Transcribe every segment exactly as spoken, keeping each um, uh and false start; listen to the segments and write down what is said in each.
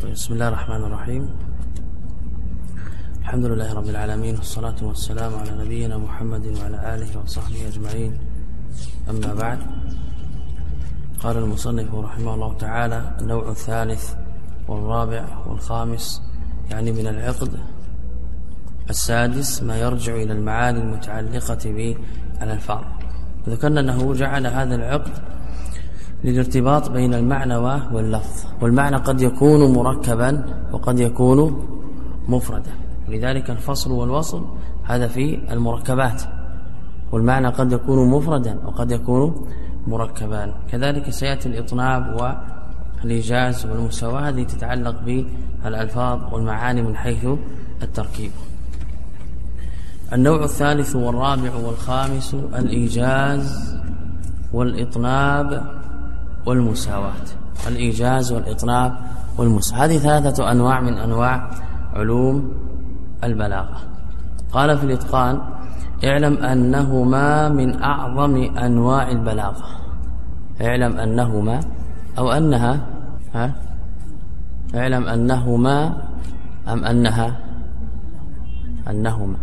طيب بسم الله الرحمن الرحيم. الحمد لله رب العالمين، والصلاة والسلام على نبينا محمد وعلى آله وصحبه أجمعين. أما بعد، قال المصنف رحمه الله تعالى: النوع الثالث والرابع والخامس، يعني من العقد. السادس ما يرجع إلى المعاني المتعلقة بالألفاظ. ذكرنا أنه جعل هذا العقد للارتباط بين المعنى واللفظ، والمعنى قد يكون مركبا وقد يكون مفردا، ولذلك الفصل والوصل هذا في المركبات، والمعنى قد يكون مفردا وقد يكون مركبا. كذلك سيأتي الإطناب والإيجاز والمساواة، هذه تتعلق بالألفاظ والمعاني من حيث التركيب. النوع الثالث والرابع والخامس: الإيجاز والإطناب والمساواة. الإيجاز والإطناب والمساواة، هذه ثلاثة أنواع من أنواع علوم البلاغة. قال في الإتقان: اعلم أنهما من أعظم أنواع البلاغة. اعلم أنهما أو أنها ها اعلم أنهما أم أنها أنهما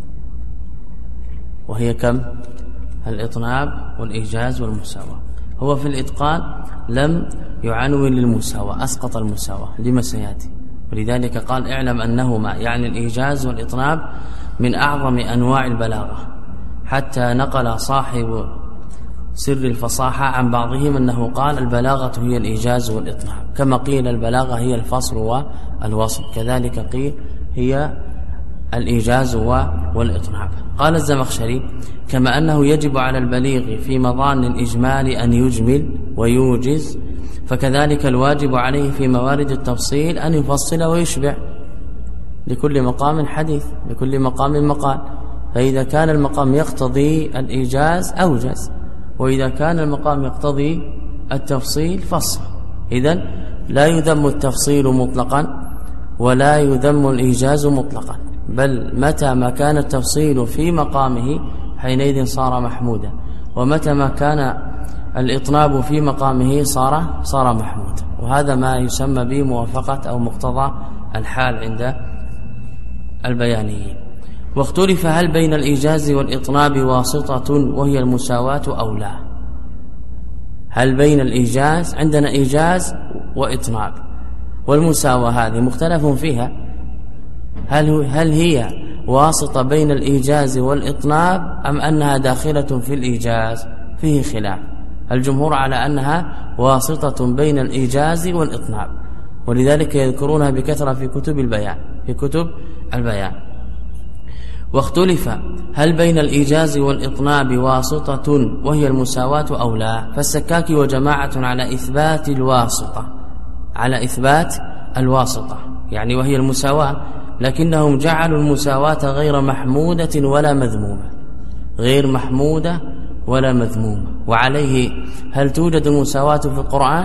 وهي كم؟ الإطناب والإيجاز والمساواة. هو في الإتقان لم يعنون للمساواة، أسقط المساواة لما سيأتي، ولذلك قال: اعلم أنهما، يعني الإيجاز والإطناب من أعظم أنواع البلاغة، حتى نقل صاحب سر الفصاحة عن بعضهم أنه قال: البلاغة هي الإيجاز والإطناب، كما قيل البلاغة هي الفصل والوصل، كذلك قيل هي الإيجاز والإطناب. قال الزمخشري: كما أنه يجب على البليغ في مظان الإجمال أن يجمل ويوجز، فكذلك الواجب عليه في موارد التفصيل أن يفصل ويشبع، لكل مقام حديث، لكل مقام مقال. فإذا كان المقام يقتضي الإيجاز أوجز، وإذا كان المقام يقتضي التفصيل فصل. إذن لا يذم التفصيل مطلقا ولا يذم الإيجاز مطلقا، بل متى ما كان التفصيل في مقامه حينئذ صار محمودا، ومتى ما كان الإطناب في مقامه صار صار محمودا. وهذا ما يسمى بموافقة أو مقتضى الحال عند البيانيين. واختلف هل بين الإيجاز والإطناب واسطة وهي المساواة أو لا. هل بين الإيجاز، عندنا إيجاز وإطناب، والمساواة هذه مختلف فيها، هل هل هي واسطة بين الإيجاز والإطناب أم أنها داخلة في الإيجاز؟ فيه خلاف. الجمهور على أنها واسطة بين الإيجاز والإطناب، ولذلك يذكرونها بكثرة في كتب البيان في كتب البيان. واختلف هل بين الإيجاز والإطناب واسطة وهي المساواة أو لا. فالسكاكي وجماعة على إثبات الواسطة على إثبات الواسطة يعني وهي المساواة، لكنهم جعلوا المساواة غير محمودة ولا مذمومة، غير محمودة ولا مذمومة. وعليه هل توجد المساواة في القرآن؟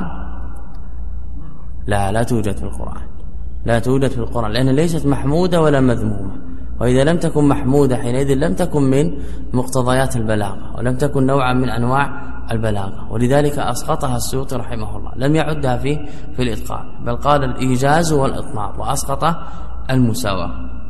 لا لا توجد في القرآن، لا توجد في القرآن، لأنها ليست محمودة ولا مذمومة. وإذا لم تكن محمودة حينئذ لم تكن من مقتضيات البلاغة، ولم تكن نوعا من أنواع البلاغة، ولذلك أسقطها السيوطي رحمه الله، لم يعدها في في الإتقان، بل قال الإيجاز والإطناب وأسقط المساواة.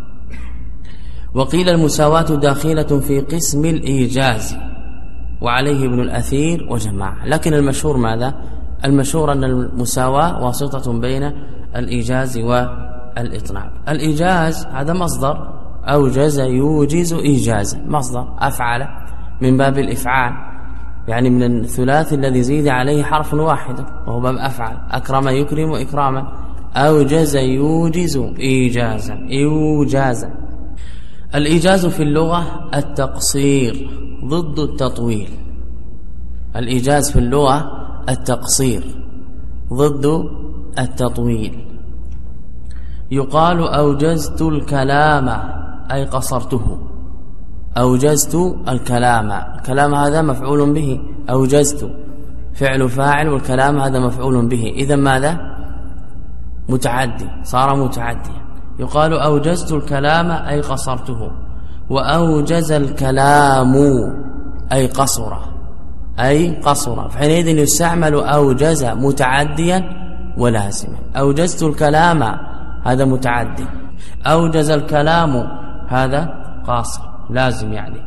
وقيل المساواة داخلة في قسم الإيجاز، وعليه ابن الأثير وجماعة. لكن المشهور ماذا؟ المشهور أن المساواة واسطة بين الإيجاز والإطناب. الإيجاز هذا مصدر أوجز يوجز إيجازا، مصدر أفعل من باب الإفعال، يعني من الثلاث الذي زيد عليه حرف واحد وهو باب أفعل. أكرم يكرم إكراما، أوجز يوجز إيجازا إيجازا. الإيجاز في اللغة التقصير ضد التطويل. الإيجاز في اللغة التقصير ضد التطويل. يقال أوجزت الكلام أي قصرته، أوجزت الكلام، الكلام هذا مفعول به، أوجزت فعل فاعل، والكلام هذا مفعول به، إذا ماذا؟ متعدي، صار متعديا. يقال أوجزت الكلام أي قصرته، وأوجز الكلام أي قصر أي قصر، فحينئذ يستعمل أوجز متعديا ولازما. أوجزت الكلام هذا متعدي، أوجز الكلام هذا قاصر لازم يعني.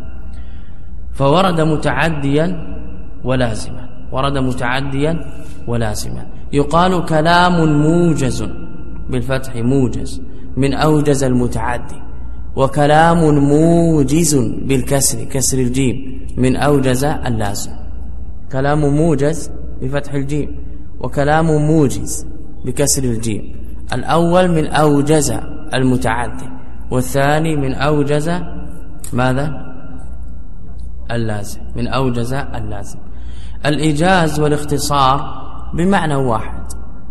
فورد متعديا ولازما، ورد متعديا ولازما. يقال كلام موجز بالفتح موجز من أوجز المتعدي، وكلام موجز بالكسر كسر الجيم من أوجز اللازم. كلام موجز بفتح الجيم، وكلام موجز بكسر الجيم. الأول من أوجز المتعدي، والثاني من أوجز ماذا؟ اللازم، من أوجز اللازم. الإيجاز والاختصار بمعنى واحد،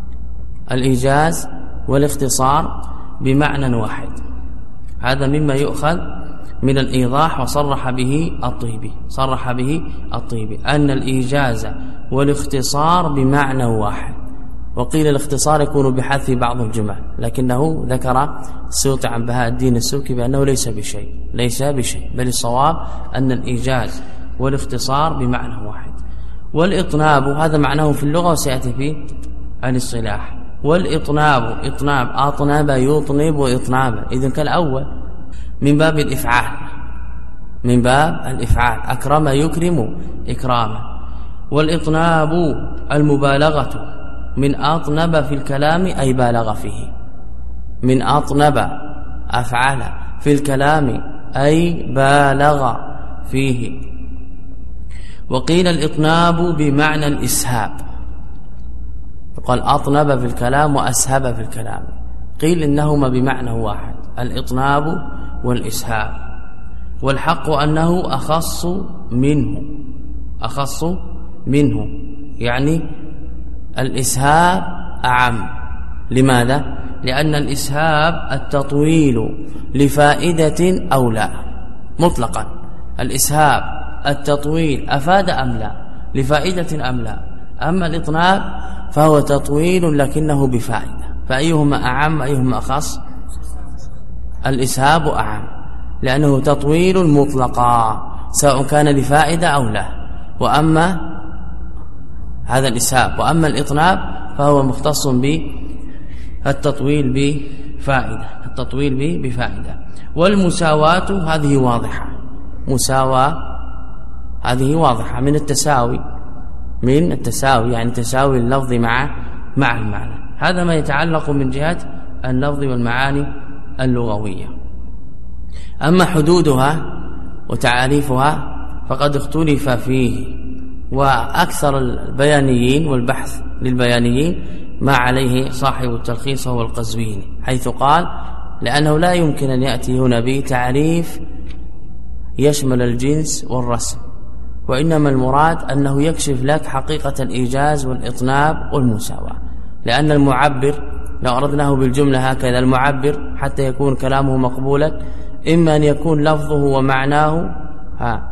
الإيجاز والاختصار بمعنى واحد. هذا مما يؤخذ من الإيضاح، وصرح به الطيبي، صرح به الطيبي أن الإيجاز والاختصار بمعنى واحد. وقيل الاختصار يكون بحذف بعض الجمل، لكنه ذكر السيوطي عن بهاء الدين السبكي بأنه ليس بشيء، ليس بشيء، بل الصواب أن الإيجاز والاختصار بمعنى واحد. والإطناب هذا معناه في اللغة وسيأتي في الاصطلاح. والإطناب إطناب أطنب يطنب وإطنابا، إذن كالأول من باب الإفعال، من باب الإفعال. أكرم يكرم إكراما. والإطناب المبالغة من أطنب في الكلام أي بالغ فيه، من أطنب أفعل في الكلام أي بالغ فيه. وقيل الإطناب بمعنى الإسهاب، قال أطنب في الكلام وأسهب في الكلام. قيل إنهما بمعنى واحد، الإطناب والإسهاب. والحق أنه أخص منه، أخص منه يعني الإسهاب أعم. لماذا؟ لأن الإسهاب التطويل لفائدة أو لا مطلقا. الإسهاب التطويل أفاد أم لا، لفائدة أم لا. أما الإطناب فهو تطويل لكنه بفائدة. فأيهما أعم أيهما أخص؟ الإسهاب أعم، لأنه تطويل مطلقا سواء كان لفائدة أو لا. وأما هذا الإسهاب، وأما الإطناب فهو مختص بالتطويل بفائدة، التطويل بفائدة. والمساواة هذه واضحة، مساواة هذه واضحة من التساوي، من التساوي يعني تساوي اللفظ مع مع المعنى. هذا ما يتعلق من جهة اللفظ والمعاني اللغوية. أما حدودها وتعاريفها فقد اختلف فيه، وأكثر البيانيين والبحث للبيانيين ما عليه صاحب التلخيص هو القزويني، حيث قال لأنه لا يمكن أن يأتي هنا بتعريف يشمل الجنس والرسم، وإنما المراد أنه يكشف لك حقيقة الإيجاز والإطناب والمساواة. لأن المعبر لو أردناه بالجملة هكذا، المعبر حتى يكون كلامه مقبولا إما أن يكون لفظه ومعناه ها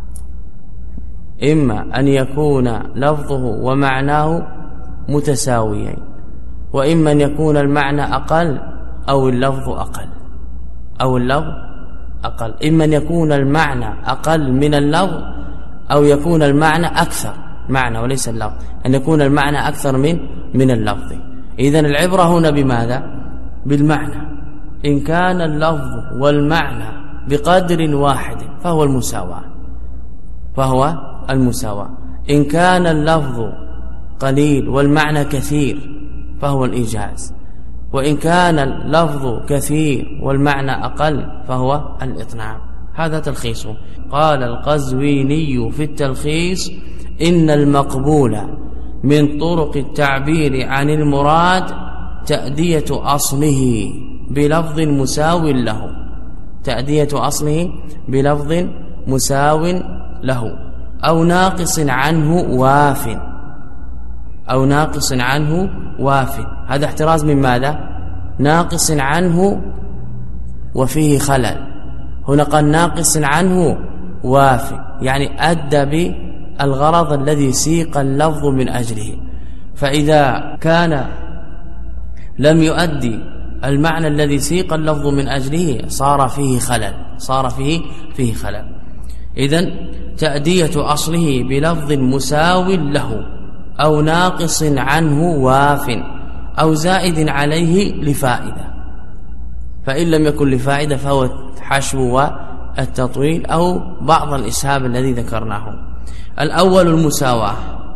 إما أن يكون لفظه ومعناه متساويين، وإما أن يكون المعنى أقل أو اللفظ أقل، أو اللفظ أقل. إما أن يكون المعنى أقل من اللفظ أو يكون المعنى أكثر معنى وليس اللفظ، أن يكون المعنى أكثر من من اللفظ. إذن العبرة هنا بماذا؟ بالمعنى. إن كان اللفظ والمعنى بقدر واحد فهو المساواة، فهو المساواة. إن كان اللفظ قليل والمعنى كثير فهو الإيجاز، وإن كان اللفظ كثير والمعنى أقل فهو الإطناب. هذا تلخيص. قال القزويني في التلخيص إن المقبول من طرق التعبير عن المراد تأدية أصله بلفظ مساو له، تأدية أصله بلفظ مساو له، أو ناقص عنه واف، أو ناقص عنه واف. هذا احتراز من ماذا؟ ناقص عنه وفيه خلل. هنا قال ناقص عنه واف، يعني أدى بالغرض الذي سيق اللفظ من أجله. فإذا كان لم يؤدي المعنى الذي سيق اللفظ من أجله صار فيه خلل، صار فيه فيه خلل. إذن تأدية أصله بلفظ مساو له أو ناقص عنه واف. أو زائد عليه لفائدة، فإن لم يكن لفائدة فهو حشو والتطويل أو بعض الإسهاب الذي ذكرناه. الأول المساواة،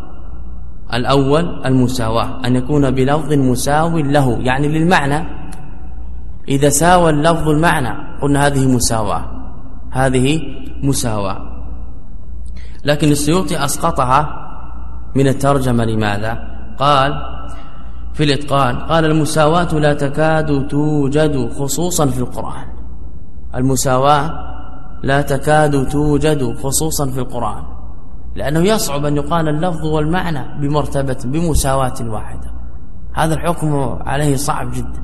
الأول المساواة أن يكون بلفظ مساو له يعني للمعنى، إذا ساوى اللفظ المعنى قلنا هذه مساواة، هذه مساواة. لكن السيوطي أسقطها من الترجمة. لماذا؟ قال في الإتقان قال المساواة لا تكاد توجد خصوصا في القرآن، المساواة لا تكاد توجد خصوصا في القرآن، لأنه يصعب أن يقال اللفظ والمعنى بمرتبة بمساواة واحدة، هذا الحكم عليه صعب جدا،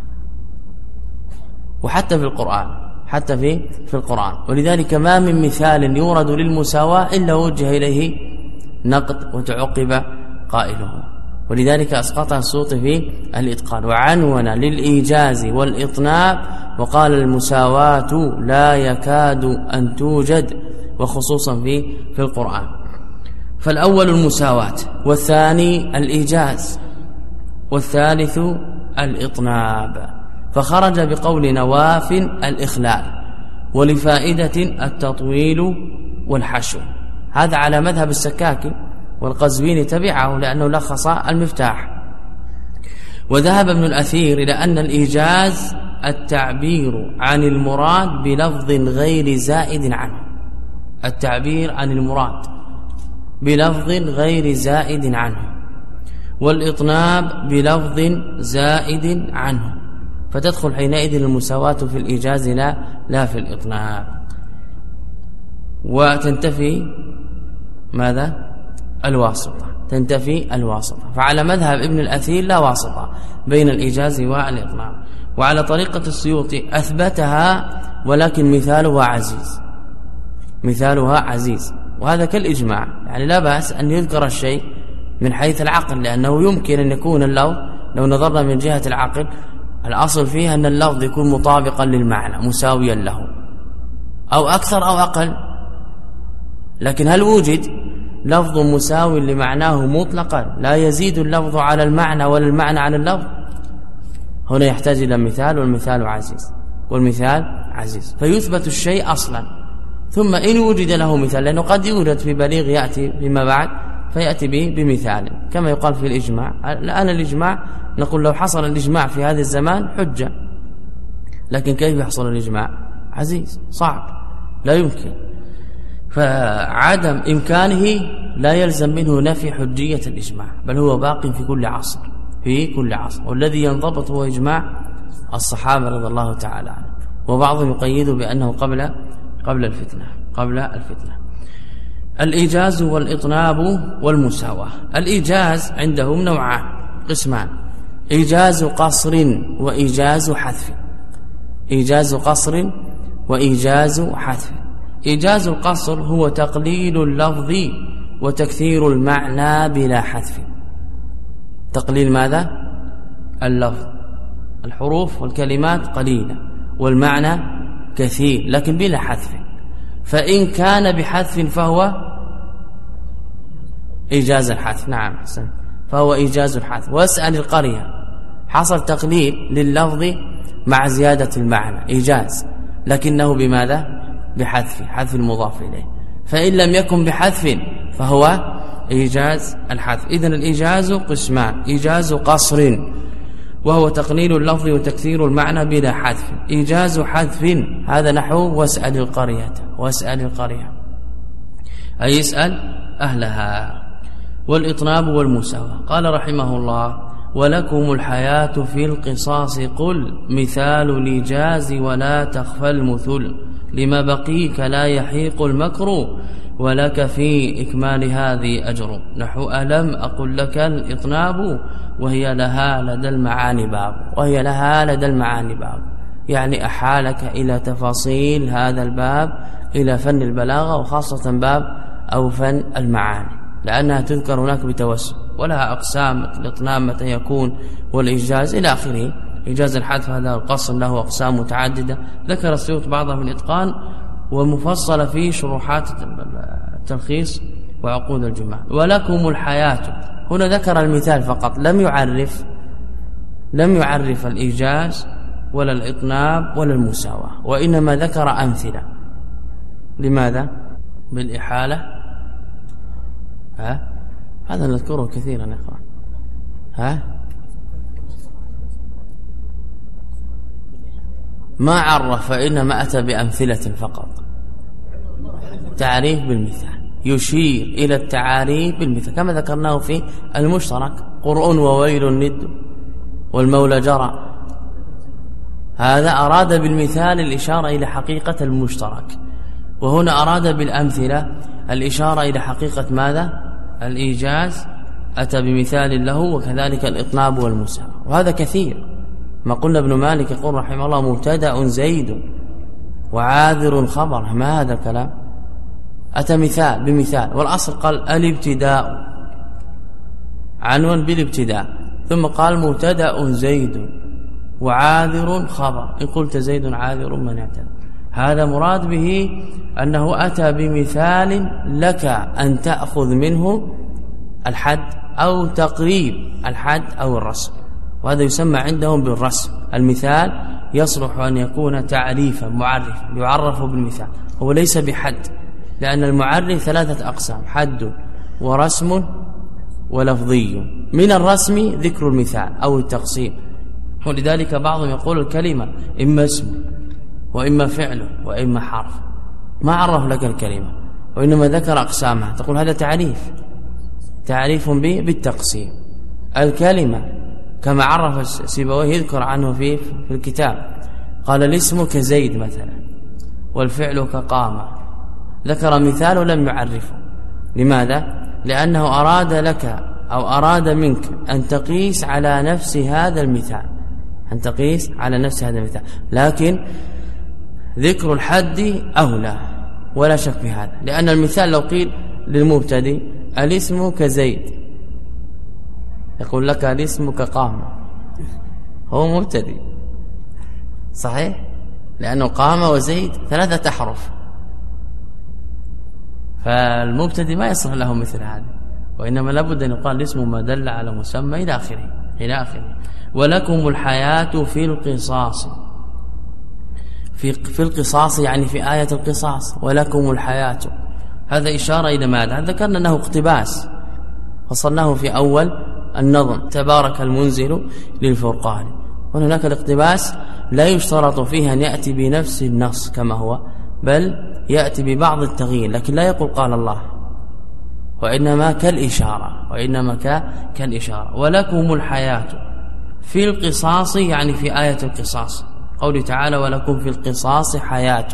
وحتى في القرآن، حتى في في القرآن. ولذلك ما من مثال يورد للمساواة إلا وجه إليه نقد وتعقب قائله، ولذلك أسقطها السيوطي في الإتقان وعنون للإيجاز والإطناب وقال المساواة لا يكاد أن توجد وخصوصا في في القرآن. فالأول المساواة، والثاني الإيجاز، والثالث الإطناب. فخرج بقول نواف الإخلال، ولفائدة التطويل والحشو، هذا على مذهب السكاكي، والقزويني تبعه لأنه لخص المفتاح. وذهب ابن الأثير إلى أن الإيجاز التعبير عن المراد بلفظ غير زائد عنه، التعبير عن المراد بلفظ غير زائد عنه، والإطناب بلفظ زائد عنه، فتدخل حينئذ المساواة في الإيجاز لا لا في الإطناب. وتنتفي ماذا؟ الواسطة، تنتفي الواسطة. فعلى مذهب ابن الأثير لا واسطة بين الإيجاز والإطناب. وعلى طريقة السيوطي أثبتها ولكن مثالها عزيز، مثالها عزيز، وهذا كالإجماع، يعني لا بأس أن يذكر الشيء من حيث العقل، لأنه يمكن أن يكون اللفظ لو نظرنا من جهة العقل الأصل فيها أن اللفظ يكون مطابقا للمعنى مساويا له، أو أكثر أو أقل. لكن هل وجد لفظ مساوي لمعناه مطلقا لا يزيد اللفظ على المعنى ولا المعنى على اللفظ؟ هنا يحتاج إلى مثال، والمثال عزيز، والمثال عزيز، فيثبت الشيء أصلا، ثم إن وجد له مثال، لأنه قد يوجد في بليغ يأتي فيما بعد فيأتي به بمثال، كما يقال في الإجماع. الآن الإجماع نقول لو حصل الإجماع في هذا الزمان حجة، لكن كيف يحصل الإجماع؟ عزيز، صعب، لا يمكن. فعدم إمكانه لا يلزم منه نفي حجية الإجماع، بل هو باق في كل عصر، في كل عصر. والذي ينضبط هو إجماع الصحابة رضي الله تعالى عنهم، وبعضهم يقيد بأنه قبل قبل الفتنة قبل الفتنة. الإيجاز والإطناب والمساواة. الإيجاز عندهم نوعان قسمان: إيجاز قصر وإيجاز حذف. إيجاز قصر وإيجاز حذف. إيجاز القصر هو تقليل اللفظ وتكثير المعنى بلا حذف. تقليل ماذا؟ اللفظ، الحروف والكلمات قليلة والمعنى كثير، لكن بلا حذف. فإن كان بحذف فهو إيجاز الحذف. نعم حسن، فهو إيجاز الحذف. واسأل القرية، حصل تقليل لللفظ مع زيادة المعنى، إيجاز، لكنه بماذا؟ بحذف، حذف المضاف إليه. فإن لم يكن بحذف فهو إيجاز الحذف. إذن الإيجاز قسمان: إيجاز قصر وهو تقليل اللفظ وتكثير المعنى بلا حذف. إيجاز حذف هذا نحو واسأل القرية، واسأل القرية أي اسأل أهلها. والإطناب والمساواة. قال رحمه الله: ولكم الحياة في القصاص قل مثال الإيجاز ولا تخفى المثل لما بقيك لا يحيق المكر ولك في إكمال هذه أجر. نحو ألم أقل لك الإطناب وهي لها لدى المعاني باب، وهي لها لدى المعاني باب، يعني أحالك إلى تفاصيل هذا الباب، إلى فن البلاغة، وخاصة باب أو فن المعاني، لأنها تذكر هناك بتوسع، ولها أقسام: الإطناب متى يكون، والإيجاز إلى آخره. إيجاز الحذف هذا القسم له أقسام متعددة، ذكر السيوط بعضها في الإتقان ومفصل في شروحات التلخيص وعقود الجمال. ولكم الحياة، هنا ذكر المثال فقط، لم يعرف لم يعرف الإيجاز ولا الإطناب ولا المساواة، وإنما ذكر أمثلة. لماذا؟ بالإحالة. ها؟ هذا نذكره كثيرا يا أخوان. ها؟ ما عرف، إنما أتى بأمثلة فقط. تعريف بالمثال، يشير إلى التعاريف بالمثال كما ذكرناه في المشترك، قرء وويل ند والمولى جرى. هذا أراد بالمثال الإشارة إلى حقيقة المشترك، وهنا أراد بالأمثلة الإشارة إلى حقيقة ماذا؟ الإيجاز، أتى بمثال له، وكذلك الإطناب والمساواة. وهذا كثير. ما قلنا ابن مالك يقول رحمه الله مبتدأ زيد وعاذر خبر، ما هذا الكلام؟ أتى مثال بمثال، والأصل قال الابتداء عنوان بالابتداء، ثم قال مبتدأ زيد وعاذر خبر. إن قلت زيد عاذر من اعتذر، هذا مراد به أنه أتى بمثال لك أن تأخذ منه الحد أو تقريب الحد أو الرسم، وهذا يسمى عندهم بالرسم. المثال يصلح أن يكون تعريفا معرفا، يعرف بالمثال، هو ليس بحد، لأن المعرف ثلاثة أقسام: حد ورسم ولفظي. من الرسم ذكر المثال أو التقسيم، ولذلك بعضهم يقول الكلمة إما اسم وإما فعل وإما حرف، ما عرف لك الكلمة وإنما ذكر أقسامها، تقول هذا تعريف تعريف به بالتقسيم. الكلمة كما عرف سيبويه يذكر عنه في في الكتاب، قال الاسم كزيد مثلا، والفعل كقام، ذكر مثال ولم يعرفه. لماذا؟ لأنه أراد لك أو أراد منك أن تقيس على نفس هذا المثال، أن تقيس على نفس هذا المثال، لكن ذكر الحد أولى ولا شك في هذا، لأن المثال لو قيل للمبتدئ الاسم كزيد، يقول لك الاسم كقام، هو مبتدئ صحيح، لأنه قام وزيد ثلاثة أحرف، فالمبتدئ ما يصلح له مثل هذا، وإنما لابد أن يقال الاسم ما دل على مسمى إلى آخره إلى آخره. ولكم الحياة في القصاص، في في القصاص يعني في آية القصاص، ولكم الحياة، هذا إشارة إلى ماذا؟ ذكرنا أنه اقتباس، فصلناه في أول النظم تبارك المنزل للفرقان. وهناك الاقتباس لا يشترط فيه أن يأتي بنفس النص كما هو، بل يأتي ببعض التغيير، لكن لا يقول قال الله، وإنما كالإشارة وإنما كالإشارة. ولكم الحياة في القصاص يعني في آية القصاص، قوله تعالى ولكم في القصاص حياة،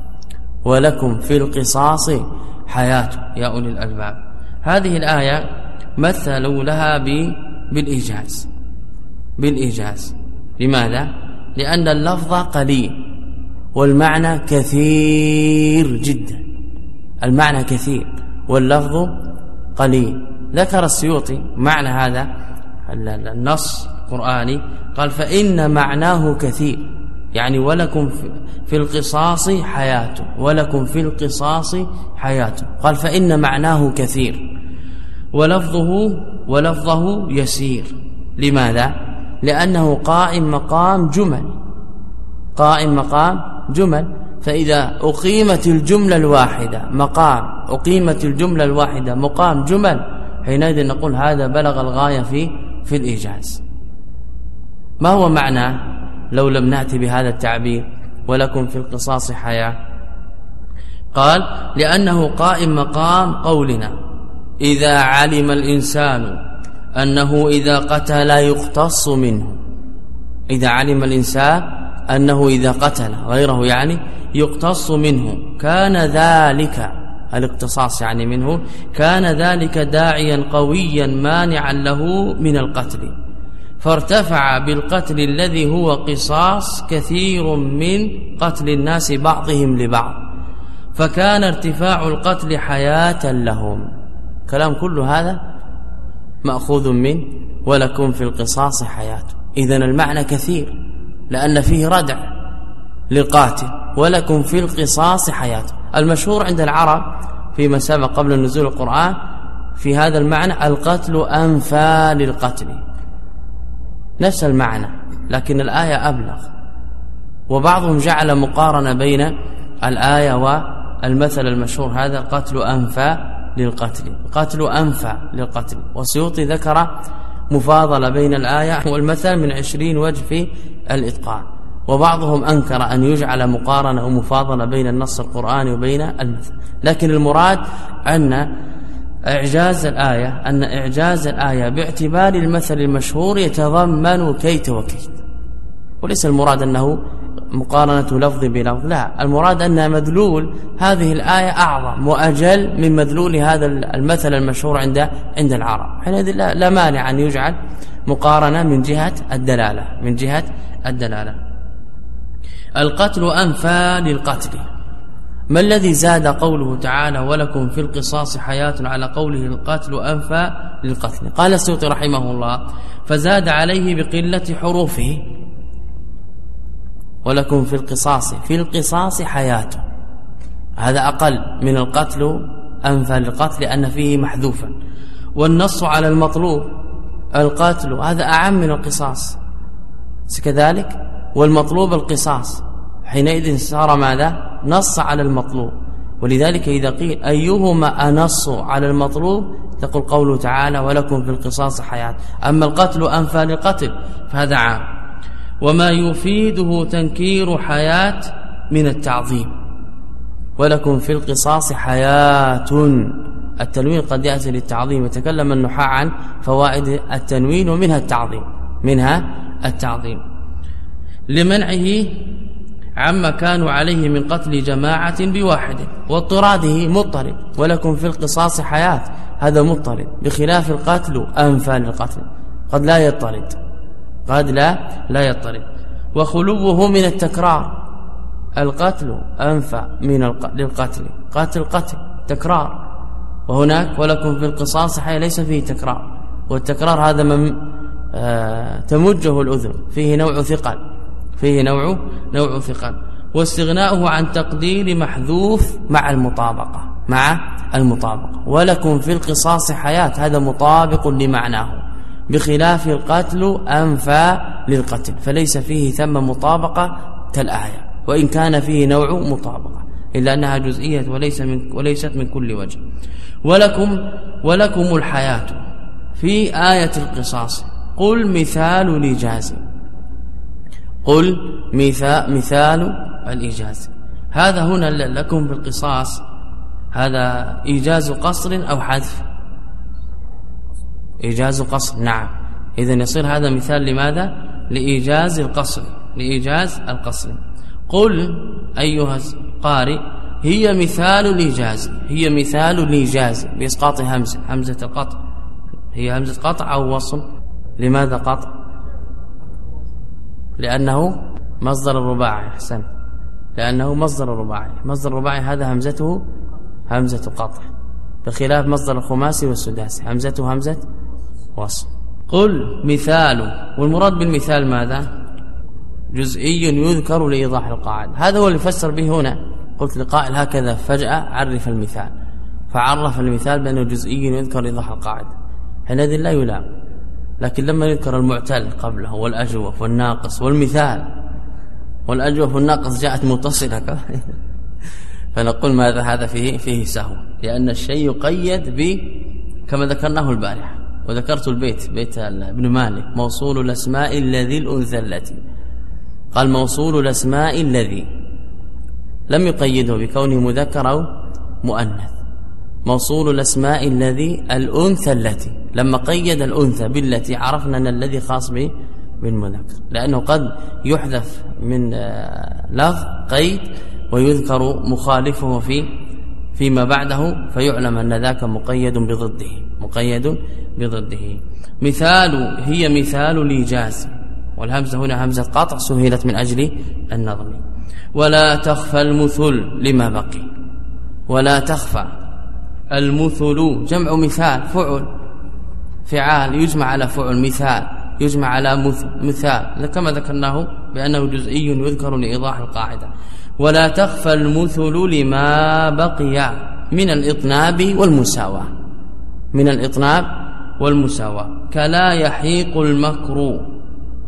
ولكم في القصاص حياة يا أولي الألباب. هذه الآية مثلوا لها بالإيجاز بالإيجاز لماذا؟ لأن اللفظ قليل والمعنى كثير جدا، المعنى كثير واللفظ قليل. ذكر السيوطي معنى هذا النص القرآني، قال فإن معناه كثير، يعني ولكم في القصاص حياة، ولكم في القصاص حياة، قال فإن معناه كثير، ولفظه ولفظه يسير. لماذا؟ لأنه قائم مقام جمل، قائم مقام جمل، فإذا أقيمت الجملة الواحدة مقام أقيمت الجملة الواحدة مقام جمل، حينئذ نقول هذا بلغ الغاية في في الإيجاز. ما هو معنى لو لم نأتي بهذا التعبير ولكم في القصاص حياة؟ قال لأنه قائم مقام قولنا إذا علم الإنسان أنه إذا قتل يقتص منه، إذا علم الإنسان أنه إذا قتل غيره يعني يقتص منه، كان ذلك الاقتصاص يعني منه، كان ذلك داعيا قويا مانعا له من القتل، فارتفع بالقتل الذي هو قصاص كثير من قتل الناس بعضهم لبعض، فكان ارتفاع القتل حياة لهم. كلام كل هذا مأخوذ من ولكم في القصاص حياة. إذن المعنى كثير لأن فيه ردع للقاتل، ولكم في القصاص حياة. المشهور عند العرب فيما سبق قبل نزول القرآن في هذا المعنى القتل أنفى للقتل، نفس المعنى لكن الآية أبلغ. وبعضهم جعل مقارنة بين الآية والمثل المشهور هذا القتل أنفى للقتل، قتل أنفى للقتل. والسيوطي ذكر مفاضلة بين الآية والمثل من عشرين وجه في الإتقان. وبعضهم أنكر أن يجعل مقارنة ومفاضلة بين النص القرآني وبين المثل، لكن المراد أن إعجاز الآية أن إعجاز الآية باعتبار المثل المشهور يتضمن كيت وكيت، وليس المراد أنه مقارنة لفظ بلفظ، لا، المراد أن مدلول هذه الآية أعظم وأجل من مدلول هذا المثل المشهور عند عند العرب. حينئذ لا, لا مانع أن يجعل مقارنة من جهة الدلالة من جهة الدلالة. القتل أنفى للقتل. ما الذي زاد قوله تعالى ولكم في القصاص حياة على قوله القتل أنفى للقتل؟ قال السيوطي رحمه الله فزاد عليه بقلة حروفه، ولكم في القصاص في القصاص حياة، هذا أقل من القتل أنفى للقتل لأن فيه محذوفا. والنص على المطلوب القتل هذا أعم من القصاص كذلك، والمطلوب القصاص، حينئذ صار ماذا؟ نص على المطلوب. ولذلك إذا قيل أيهما أنص على المطلوب تقول قوله تعالى ولكم في القصاص حياة. أما القتل أنفى للقتل فهذا عام. وما يفيده تنكير حياة من التعظيم، ولكم في القصاص حياة، التنوين قد يأتي للتعظيم. يتكلم النحاة عن فوائد التنوين ومنها التعظيم منها التعظيم لمنعه عما كانوا عليه من قتل جماعة بواحد، واضطراده مضطرد. ولكم في القصاص حياة هذا مضطرد، بخلاف القتل أنفى للقتل قد لا يضطرد قد لا لا يضطرد. وخلوه من التكرار، القتل أنفى من الق... للقتل قتل قتل تكرار، وهناك ولكم في القصاص حياة ليس فيه تكرار، والتكرار هذا من آه تمجه الأذن، فيه نوع ثقل فيه نوع نوع ثقل. واستغناؤه عن تقدير محذوف مع المطابقة مع المطابقة. ولكم في القصاص حياة هذا مطابق لمعناه، بخلاف القتل أنفى للقتل فليس فيه ثم مطابقة كالآية، وإن كان فيه نوع مطابقة إلا أنها جزئية وليس من وليست من كل وجه. ولكم ولكم الحياة في آية القصاص قل مثال الإيجاز، قل مثال, مثال الإيجاز. هذا هنا لكم بالقصاص هذا إيجاز قصر أو حذف؟ إيجاز قصر، نعم. إذن يصير هذا مثال لماذا؟ لإيجاز القصر لإيجاز القصر. قل أيها القارئ هي مثال الإيجاز هي مثال الإيجاز بإسقاط همزة همزة القطع، هي همزة قطع أو وصل؟ لماذا قطع؟ لأنه مصدر الرباعي. أحسن، لأنه مصدر الرباعي. مصدر الرباعي هذا همزته همزة قطع، بخلاف مصدر الخماسي والسداسي همزته همزة وصل. قل مثال، والمراد بالمثال ماذا؟ جزئي يذكر لإيضاح القاعدة. هذا هو اللي فسر به هنا. قلت لقائل هكذا فجأة عرف المثال، فعرف المثال بأنه جزئي يذكر لإيضاح القاعدة، حينئذ لا يلام. لكن لما يذكر المعتل قبله والأجوف والناقص والمثال، والأجوف والناقص جاءت متصلة فنقول ماذا؟ هذا فيه فيه سهو، لأن الشيء يقيد ب كما ذكرناه البارحة، وذكرت البيت بيت ابن مالك موصول الأسماء الذي الأنثى التي، قال موصول الأسماء الذي، لم يقيده بكونه مذكر أو مؤنث. موصول الأسماء الذي الأنثى التي، لما قيد الأنثى بالتي عرفنا أن الذي خاص به بالمذكر، لأنه قد يحذف من لفظ قيد ويذكر مخالفه في فيما بعده فيعلم أن ذاك مقيد بضده مقيد بضده. مثال هي مثال الإيجاز، والهمزة هنا همزة قطع سهلت من أجل النظم. ولا تخفى المثل لما بقي، ولا تخفى المثل جمع مثال، فعل فعال يجمع على فعل، مثال يجمع على مثال، كما ذكرناه بأنه جزئي يذكر لإيضاح القاعدة. ولا تخفى المثل لما بقي من الإطناب والمساواة من الإطناب والمساواة. كلا يحيق المكر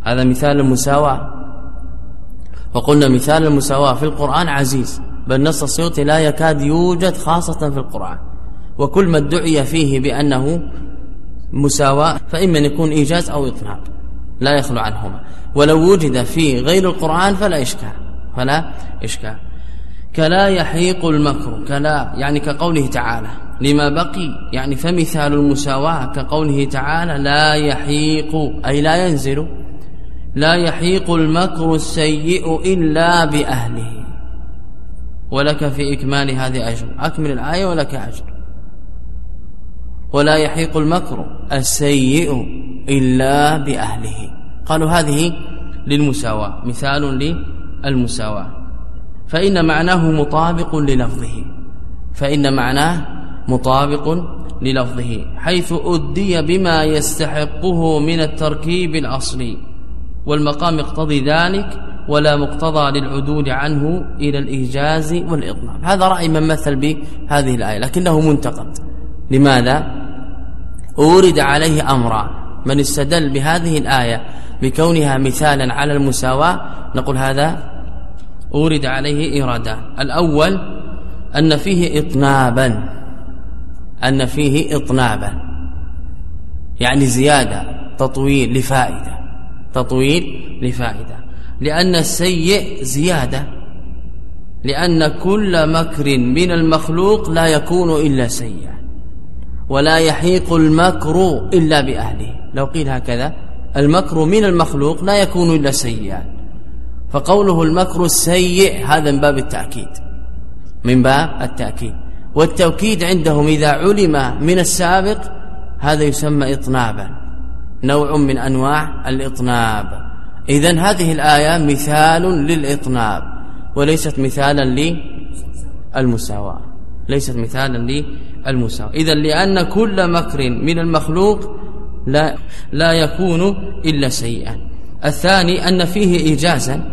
هذا مثال المساواة. وقلنا مثال المساواة في القرآن عزيز، بل نص السيوطي لا يكاد يوجد خاصة في القرآن، وكل ما ادعي فيه بأنه مساواة فإما أن يكون إيجاز أو إطناب لا يخلو عنهما، ولو وجد في غير القرآن فلا إشكال فلا إشكال. كلا يحيق المكر، كلا يعني كقوله تعالى لما بقي، يعني فمثال المساواة كقوله تعالى لا يحيق أي لا ينزل، لا يحيق المكر السيء إلا بأهله. ولك في إكمال هذه أجر، أكمل الآية ولك أجر. ولا يحيق المكر السيء إلا بأهله، قالوا هذه للمساواة، مثال للمساواة، فإن معناه مطابق للفظه، فإن معناه مطابق للفظه حيث أدي بما يستحقه من التركيب الأصلي، والمقام يقتضي ذلك ولا مقتضى للعدول عنه إلى الإيجاز والإطناب. هذا رأي من مثل بهذه الآية، لكنه منتقد. لماذا؟ أورد عليه أمران، من استدل بهذه الآية بكونها مثالا على المساواة نقول هذا أورد عليه إيرادان. الأول أن فيه إطنابا، أن فيه إطنابا يعني زيادة تطويل لفائدة، تطويل لفائدة، لأن السيء زيادة، لأن كل مكر من المخلوق لا يكون إلا سيئا، ولا يحيق المكر إلا بأهله. لو قيل هكذا المكر من المخلوق لا يكون إلا سيئا، فقوله المكر السيء هذا من باب التأكيد، من باب التأكيد، والتوكيد عندهم إذا علم من السابق هذا يسمى إطنابا، نوع من أنواع الإطناب. إذن هذه الآية مثال للإطناب وليست مثالا للمساواة، ليست مثالا للمساواة. إذن لأن كل مكر من المخلوق لا, لا يكون إلا سيئا. الثاني أن فيه إيجازا،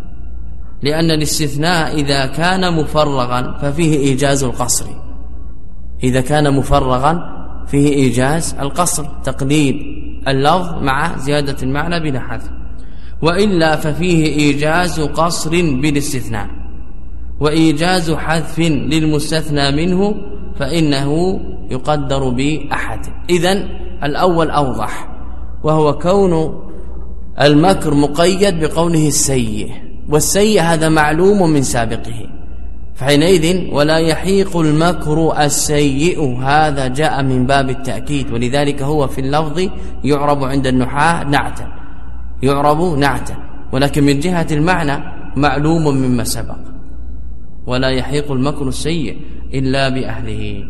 لأن الاستثناء إذا كان مفرغا ففيه إيجاز القصر، إذا كان مفرغا فيه إيجاز القصر، تقليد اللفظ مع زيادة المعنى بلا حذف، وإلا ففيه إيجاز قصر بالاستثناء وإيجاز حذف للمستثنى منه، فإنه يقدر بأحد. إذن الأول أوضح، وهو كون المكر مقيد بقوله السيء، والسيء هذا معلوم من سابقه، فحينئذ ولا يحيق المكر السيء هذا جاء من باب التأكيد، ولذلك هو في اللفظ يعرب عند النحاة نعتا، يعرب نعتا، ولكن من جهة المعنى معلوم مما سبق. ولا يحيق المكر السيء إلا بأهله.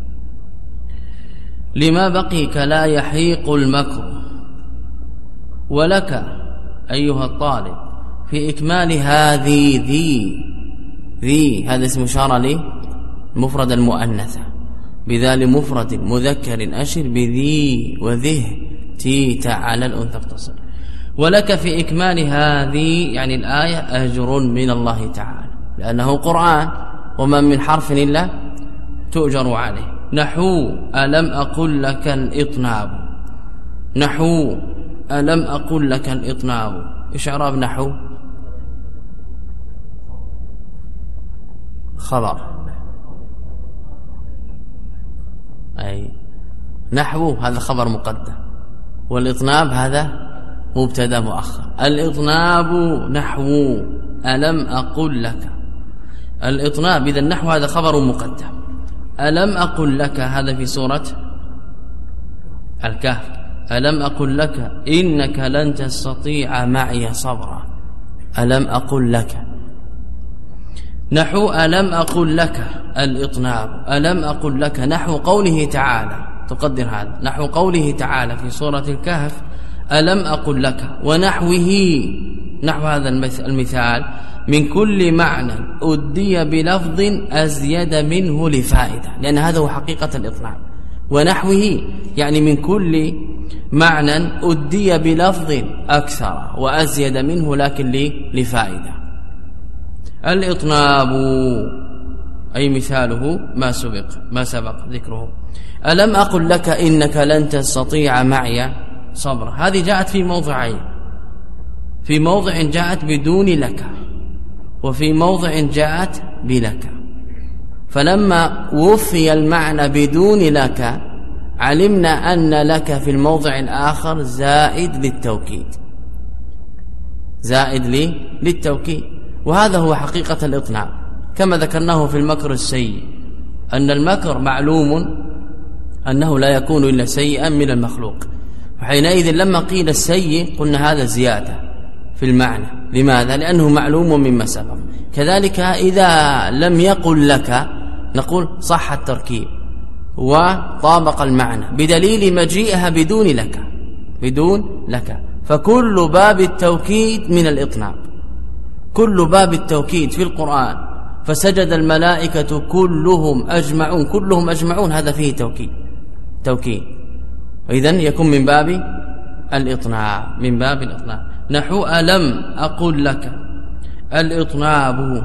لما بقيك لا يحيق المكر. ولك أيها الطالب في إكمال هذه ذي ذي هذا اسم إشارة لي مفرد المؤنثة، بذال مفرد مذكر أشر بذي وذه تيت على الأنثى اقتصر. ولك في إكمال هذه يعني الآية أجر من الله تعالى، لأنه قرآن وما من حرف إلا تؤجر عليه. نحو ألم أقل لك الإطناب، نحو ألم أقل لك الإطناب، إيش إعراب نحو؟ خبر، أي نحو هذا خبر مقدم، والإطناب هذا مبتدا مؤخر. الإطناب نحو ألم أقل لك، الإطناب إذا النحو هذا خبر مقدم. ألم أقل لك هذا في سورة الكهف، ألم أقل لك إنك لن تستطيع معي صبرا، ألم أقل لك. نحو ألم أقل لك الإطناب، ألم أقل لك نحو قوله تعالى، تقدر هذا نحو قوله تعالى في سورة الكهف ألم أقل لك، ونحوه نحو هذا المثال من كل معنى أدي بلفظ أزيد منه لفائدة، لأن هذا هو حقيقة الإطناب. ونحوه يعني من كل معنى أدي بلفظ أكثر وأزيد منه لكن لفائدة. الإطناب أي مثاله ما سبق ما سبق ذكره. ألم أقل لك إنك لن تستطيع معي صبرا، هذه جاءت في موضعين، في موضع جاءت بدون لك وفي موضع جاءت بلك، فلما وفي المعنى بدون لك علمنا أن لك في الموضع الآخر زائد للتوكيد، زائد لي للتوكيد. وهذا هو حقيقة الإطناب كما ذكرناه في المكر السيء، أن المكر معلوم أنه لا يكون إلا سيئا من المخلوق، وحينئذ لما قيل السيء قلنا هذا زيادة في المعنى. لماذا؟ لأنه معلوم مما سبق. كذلك إذا لم يقل لك نقول صح التركيب وطابق المعنى بدليل مجيئها بدون لك، بدون لك. فكل باب التوكيد من الإطناب، كل باب التوكيد في القرآن، فسجد الملائكة كلهم أجمعون، كلهم أجمعون، هذا فيه توكيد توكيد وإذن يكون من باب الإطناب، من باب الإطناب. نحو ألم أقل لك، الإطناب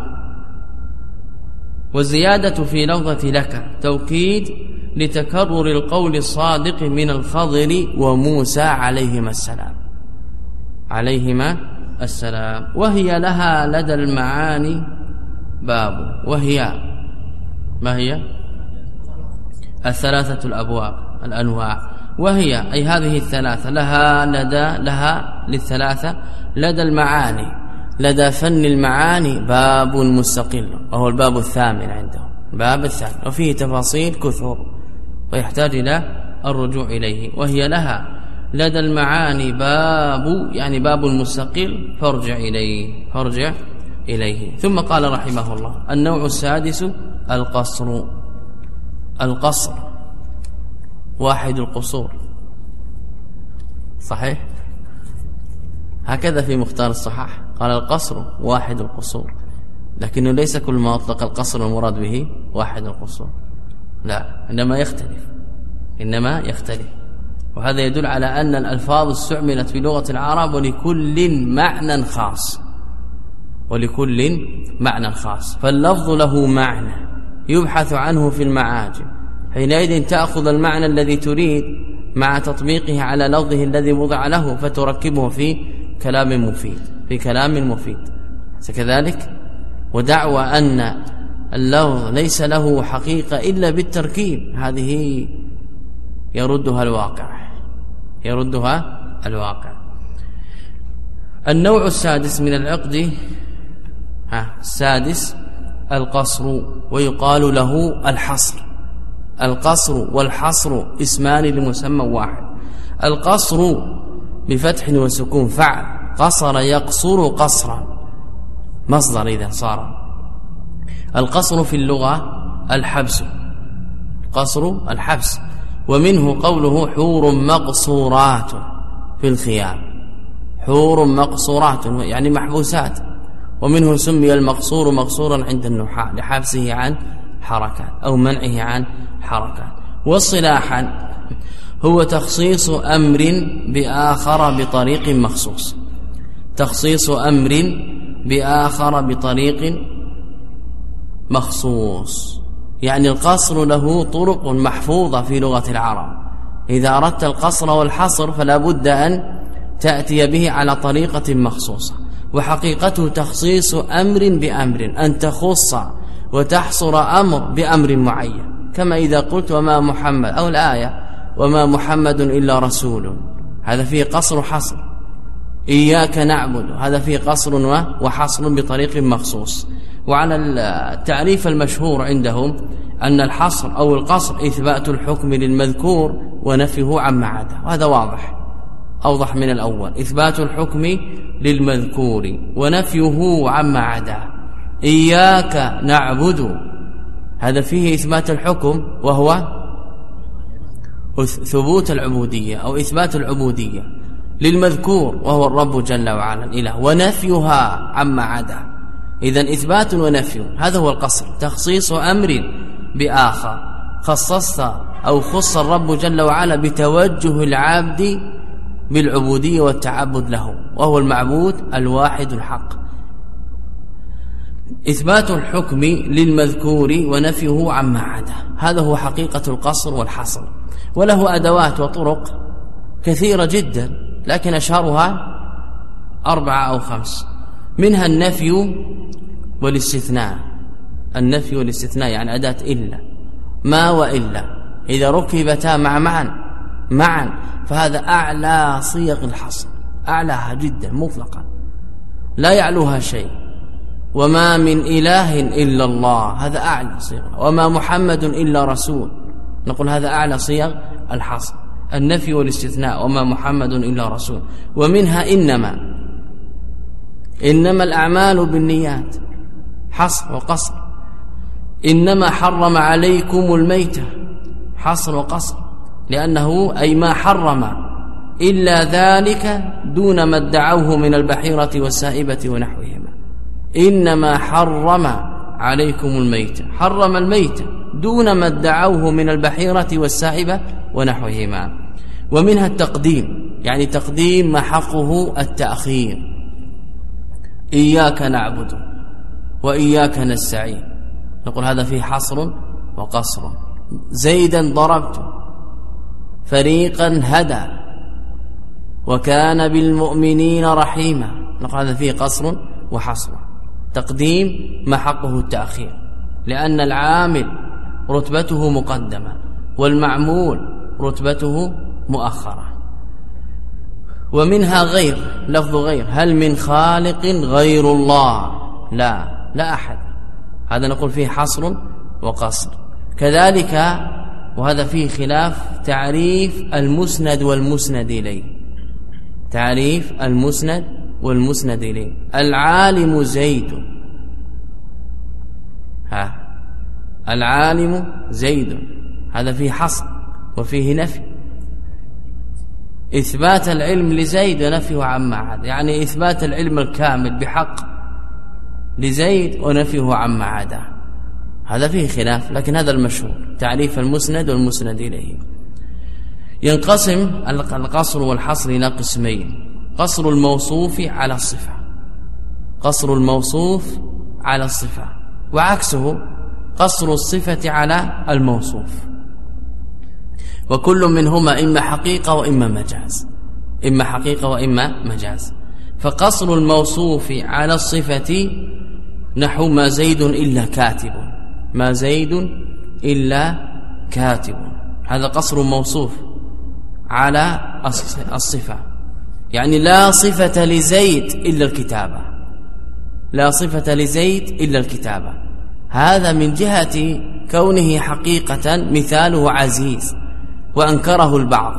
والزيادة في لفظة لك توكيد لتكرر القول الصادق من الخضر وموسى عليهما السلام عليهما السلام وهي لها لدى المعاني باب. وهي ما هي؟ الثلاثة الأبواب الأنواع. وهي أي هذه الثلاثة لها لدى لها للثلاثة لدى المعاني، لدى فن المعاني باب مستقل وهو الباب الثامن عندهم، باب الثامن، وفيه تفاصيل كثر ويحتاج إلى الرجوع إليه. وهي لها لدى المعاني باب، يعني باب مستقل، فارجع إليه فارجع إليه. ثم قال رحمه الله: النوع السادس القصر. القصر واحد القصور، صحيح؟ هكذا في مختار الصحاح قال القصر واحد القصور، لكنه ليس كل ما أطلق القصر المراد به واحد القصور، لا، إنما يختلف إنما يختلف وهذا يدل على أن الألفاظ استعملت في لغة العرب ولكل معنى خاص، ولكل معنى خاص، فاللفظ له معنى يبحث عنه في المعاجم، حينئذ تأخذ المعنى الذي تريد مع تطبيقه على لفظه الذي وضع له فتركبه في كلام مفيد في كلام مفيد كذلك. ودعوى أن اللفظ ليس له حقيقة إلا بالتركيب هذه يردها الواقع يردها الواقع. النوع السادس من العقد، ها السادس القصر، ويقال له الحصر. القصر والحصر اسمان لمسمى واحد. القصر بفتح وسكون فعل، قصر يقصر قصرا، مصدر إذا صار. القصر في اللغة الحبس، قصر الحبس، ومنه قوله حور مقصورات في الخيام، حور مقصورات يعني محبوسات، ومنه سمي المقصور مقصورا عند النحاة لحبسه عن حركات أو منعه عن حركات. واصطلاحا هو تخصيص أمر بآخر بطريق مخصوص، تخصيص أمر بآخر بطريق مخصوص، يعني القصر له طرق محفوظة في لغة العرب، إذا أردت القصر والحصر فلا بد أن تأتي به على طريقة مخصوصة. وحقيقته تخصيص أمر بأمر، أن تخص وتحصر أمر بأمر معين، كما إذا قلت وما محمد، أو الآية وما محمد إلا رسول، هذا فيه قصر وحصر. إياك نعبد، هذا فيه قصر وحصر بطريق مخصوص. وعلى التعريف المشهور عندهم أن الحصر أو القصر إثبات الحكم للمذكور ونفيه عما عدا، وهذا واضح أوضح من الأول، إثبات الحكم للمذكور ونفيه عما عدا. إياك نعبد هذا فيه إثبات الحكم وهو ثبوت العبودية أو إثبات العبودية للمذكور وهو الرب جل وعلا الإله، ونفيها عما عدا. إذن إثبات ونفي، هذا هو القصر، تخصيص أمر بآخر، خصصت أو خص الرب جل وعلا بتوجه العبد بالعبودية والتعبد له، وهو المعبود الواحد الحق. إثبات الحكم للمذكور ونفيه عما عدا، هذا هو حقيقة القصر والحصر، وله أدوات وطرق كثيرة جدا، لكن أشهرها أربعة أو خمس، منها النفي والاستثناء. النفي والاستثناء يعني أداة إلا، ما وإلا إذا ركبتا مع معا معا فهذا أعلى صيغ الحصر، أعلاها جدا مطلقا لا يعلوها شيء. وما من إله إلا الله، هذا أعلى صيغ. وما محمد إلا رسول، نقول هذا أعلى صيغ الحصر، النفي والاستثناء، وما محمد إلا رسول. ومنها إنما، إنما الأعمال بالنيات، حصر وقصر. إنما حرم عليكم الميتة، حصر وقصر، لأنه أي ما حرم إلا ذلك دون ما ادعوه من البحيرة والسائبة ونحوهما. إنما حرم عليكم الميتة، حرم الميتة دون ما ادعوه من البحيرة والسائبة ونحوهما. ومنها التقديم، يعني تقديم ما حقه التأخير. إياك نعبد وإياك نستعين، نقول هذا فيه حصر وقصر. زيدا ضربت، فريقا هدى، وكان بالمؤمنين رحيما، نقول هذا فيه قصر وحصر. تقديم ما حقه التأخير، لأن العامل رتبته مقدمة والمعمول رتبته مؤخرة. ومنها غير، لفظ غير، هل من خالق غير الله؟ لا، لا أحد، هذا نقول فيه حصر وقصر. كذلك وهذا فيه خلاف تعريف المسند والمسند إليه، تعريف المسند والمسند إليه. العالم زيد، ها العالم زيد، هذا فيه حصر وفيه نفي. إثبات العلم لزيد ونفيه عما عدا، يعني إثبات العلم الكامل بحق لزيد ونفيه عما عدا، هذا فيه خلاف، لكن هذا المشهور تعريف المسند والمسند إليه. ينقسم القصر والحصر إلى قسمين: قصر الموصوف على الصفة، قصر الموصوف على الصفة، وعكسه قصر الصفة على الموصوف. وكل منهما إما حقيقة وإما مجاز، إما حقيقة وإما مجاز. فقصر الموصوف على الصفة نحو ما زيد إلا كاتب، ما زيد إلا كاتب، هذا قصر موصوف على الصفة، يعني لا صفة لزيد إلا الكتابة، لا صفة لزيد إلا الكتابة. هذا من جهة كونه حقيقة مثاله عزيز، وأنكره البعض،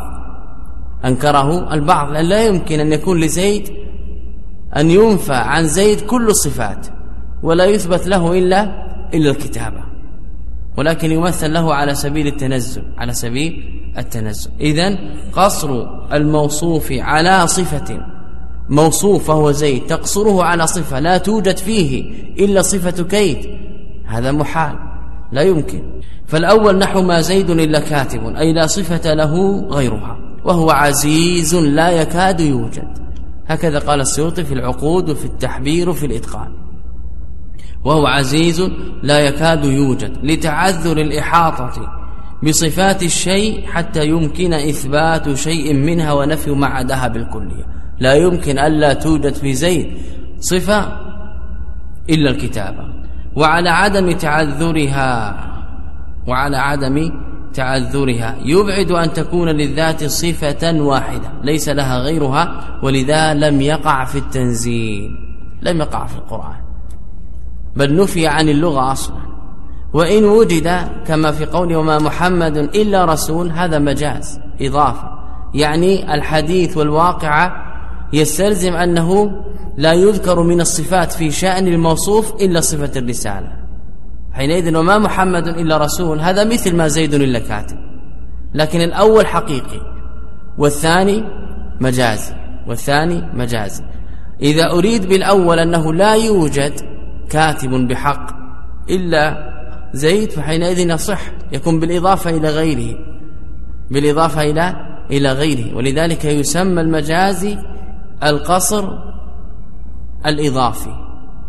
أنكره البعض، لأن لا يمكن أن يكون لزيد أن ينفى عن زيد كل الصفات ولا يثبت له إلا إلا الكتابة، ولكن يمثل له على سبيل التنزل، على سبيل التنزل. إذن قصر الموصوف على صفة، موصوف وهو زيد تقصره على صفة لا توجد فيه إلا صفة كيد، هذا محال لا يمكن. فالأول نحو ما زيد إلا كاتب، أي لا صفة له غيرها، وهو عزيز لا يكاد يوجد، هكذا قال السيوطي في العقود وفي التحبير وفي الإتقان. وهو عزيز لا يكاد يوجد لتعذر الإحاطة بصفات الشيء حتى يمكن إثبات شيء منها ونفي ما عداها بالكلية. لا يمكن ألا توجد في زيد صفة إلا الكتابة. وعلى عدم تعذرها، وعلى عدم تعذرها يبعد أن تكون للذات صفة واحدة ليس لها غيرها، ولذا لم يقع في التنزيل، لم يقع في القرآن، بل نفي عن اللغة أصلا. وإن وجد كما في قوله وما محمد إلا رسول، هذا مجاز إضافة، يعني الحديث والواقع يستلزم أنه لا يذكر من الصفات في شأن الموصوف إلا صفة الرسالة، حينئذ وما محمد إلا رسول هذا مثل ما زيد إلا كاتب، لكن الأول حقيقي والثاني مجازي، والثاني مجازي. إذا أريد بالأول أنه لا يوجد كاتب بحق إلا زيد، فحينئذ يصح يكون بالإضافة إلى غيره، بالإضافة إلى إلى غيره. ولذلك يسمى المجازي القصر الإضافي،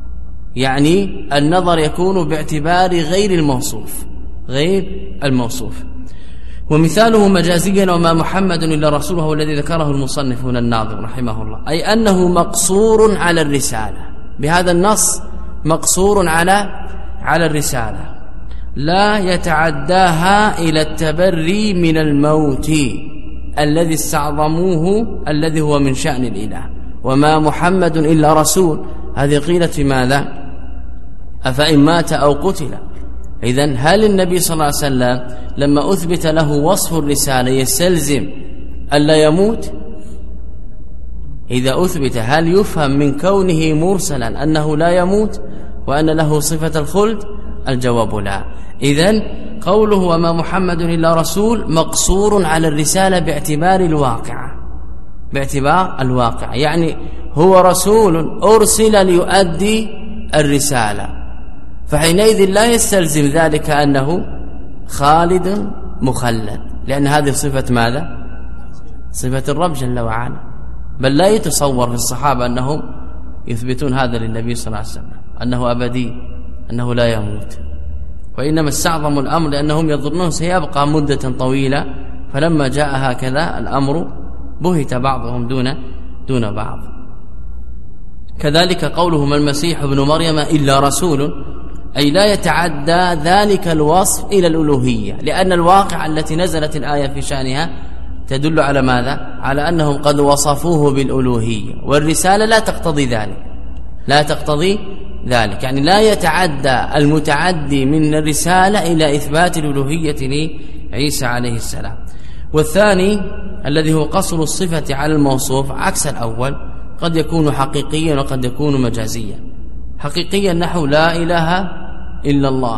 يعني النظر يكون باعتبار غير الموصوف، غير الموصوف. ومثاله مجازيا وما محمد إلا رسول هو الذي ذكره المصنف هنا الناظم رحمه الله، أي أنه مقصور على الرسالة، بهذا النص مقصور على على الرسالة، لا يتعداها إلى التبري من الموت الذي استعظموه الذي هو من شأن الإله. وما محمد إلا رسول، هذه قيلت في ماذا؟ أفإن مات أو قتل. إذن هل النبي صلى الله عليه وسلم لما أثبت له وصف الرسالة يستلزم ألا يموت؟ إذا أثبت هل يفهم من كونه مرسلا أنه لا يموت وأن له صفة الخلد؟ الجواب لا. إذن قوله وما محمد إلا رسول مقصور على الرسالة باعتبار الواقع، باعتبار الواقع، يعني هو رسول أرسل ليؤدي الرسالة، فحينئذ لا يستلزم ذلك أنه خالد مخلد، لأن هذه صفة ماذا؟ صفة الرب جل وعلا. بل لا يتصور في الصحابة أنهم يثبتون هذا للنبي صلى الله عليه وسلم أنه أبدي، أنه لا يموت، وإنما استعظموا الأمر لأنهم يظنون سيبقى مدة طويلة، فلما جاء هكذا الأمر بهت بعضهم دون دون بعض. كذلك قولهم المسيح ابن مريم إلا رسول، أي لا يتعدى ذلك الوصف إلى الألوهية، لأن الواقع التي نزلت الآية في شأنها تدل على ماذا؟ على أنهم قد وصفوه بالألوهية، والرسالة لا تقتضي ذلك، لا تقتضي ذلك، يعني لا يتعدى المتعدي من الرسالة إلى إثبات الألوهية لعيسى عليه السلام. والثاني الذي هو قصر الصفة على الموصوف عكس الأول، قد يكون حقيقيا وقد يكون مجازيا. حقيقيا نحو لا إله إلا الله،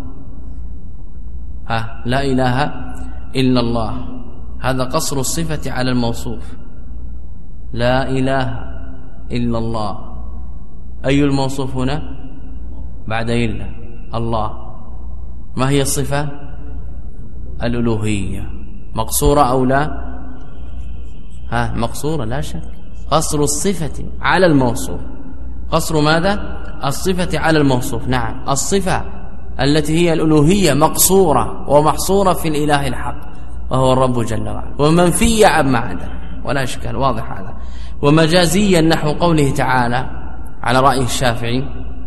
ها لا إله إلا الله، هذا قصر الصفة على الموصوف، لا إله إلا الله. أي الموصوف هنا بعد إلا؟ الله. ما هي الصفة؟ الألوهية. مقصورة أو لا؟ ها مقصورة لا شك. قصر الصفة على الموصوف، قصر ماذا؟ الصفة على الموصوف. نعم، الصفة التي هي الألوهية مقصورة ومحصورة في الإله الحق وهو الرب جل وعلا، ومنفية عما عدا، ولا إشكال، واضح هذا. ومجازيا نحو قوله تعالى على رأي الشافعي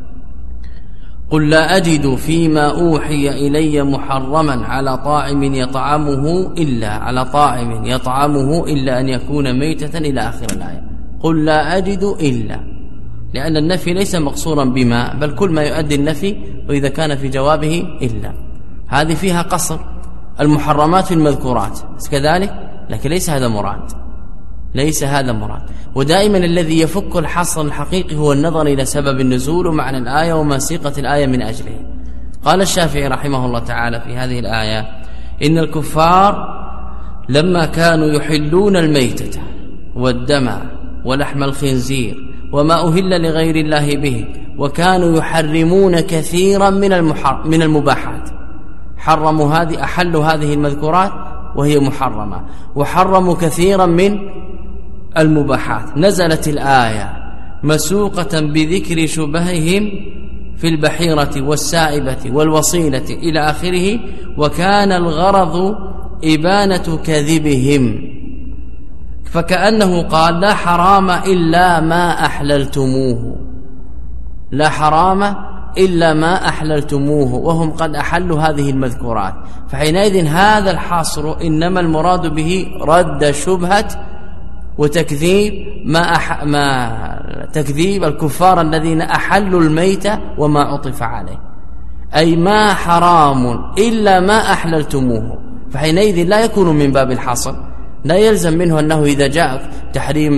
قل لا أجد فيما أوحي إلي محرما على طاعم يطعمه إلا على طاعم يطعمه إلا أن يكون ميتة إلى آخر الآية. قل لا أجد إلا، لأن النفي ليس مقصورا بما، بل كل ما يؤدي النفي، وإذا كان في جوابه إلا، هذه فيها قصر. المحرمات في المذكورات كذلك، لكن ليس هذا مراد، ليس هذا مراد. ودائما الذي يفك الحصر الحقيقي هو النظر إلى سبب النزول ومعنى الآية وما سيقت الآية من أجله. قال الشافعي رحمه الله تعالى في هذه الآية إن الكفار لما كانوا يحلون الميتة والدم ولحم الخنزير وما أهل لغير الله به، وكانوا يحرمون كثيرا من المحر من المباحات، حرموا هذه، أحلوا هذه المذكورات وهي محرمة، وحرموا كثيرا من المباحات. نزلت الآية مسوقة بذكر شبههم في البحيرة والسائبة والوصيلة إلى آخره، وكان الغرض إبانة كذبهم، فكأنه قال لا حرام إلا ما أحللتموه، لا حرام إلا ما أحللتموه، وهم قد أحلوا هذه المذكورات. فحينئذ هذا الحصر إنما المراد به رد شبهة وتكذيب ما, أح... ما تكذيب الكفار الذين أحلوا الميت وما عطف عليه، أي ما حرام إلا ما أحللتموه. فحينئذ لا يكون من باب الحصر، لا يلزم منه أنه إذا جاء تحريم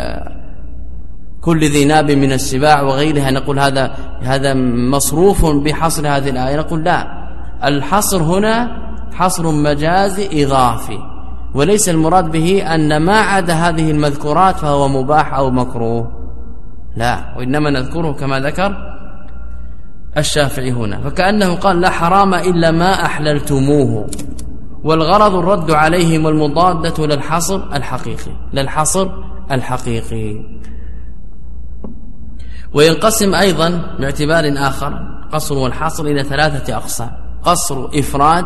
كل ذي ناب من السباع وغيرها نقول هذا هذا مصروف بحصر هذه الآية. نقول لا، الحصر هنا حصر مجازي إضافي، وليس المراد به أن ما عدا هذه المذكورات فهو مباح أو مكروه، لا، وإنما نذكره كما ذكر الشافعي هنا. فكأنه قال لا حرام إلا ما أحللتموه، والغرض الرد عليهم والمضادة للحصر الحقيقي، للحصر الحقيقي. وينقسم أيضا باعتبار آخر قصر والحصر إلى ثلاثة أقسام: قصر إفراد،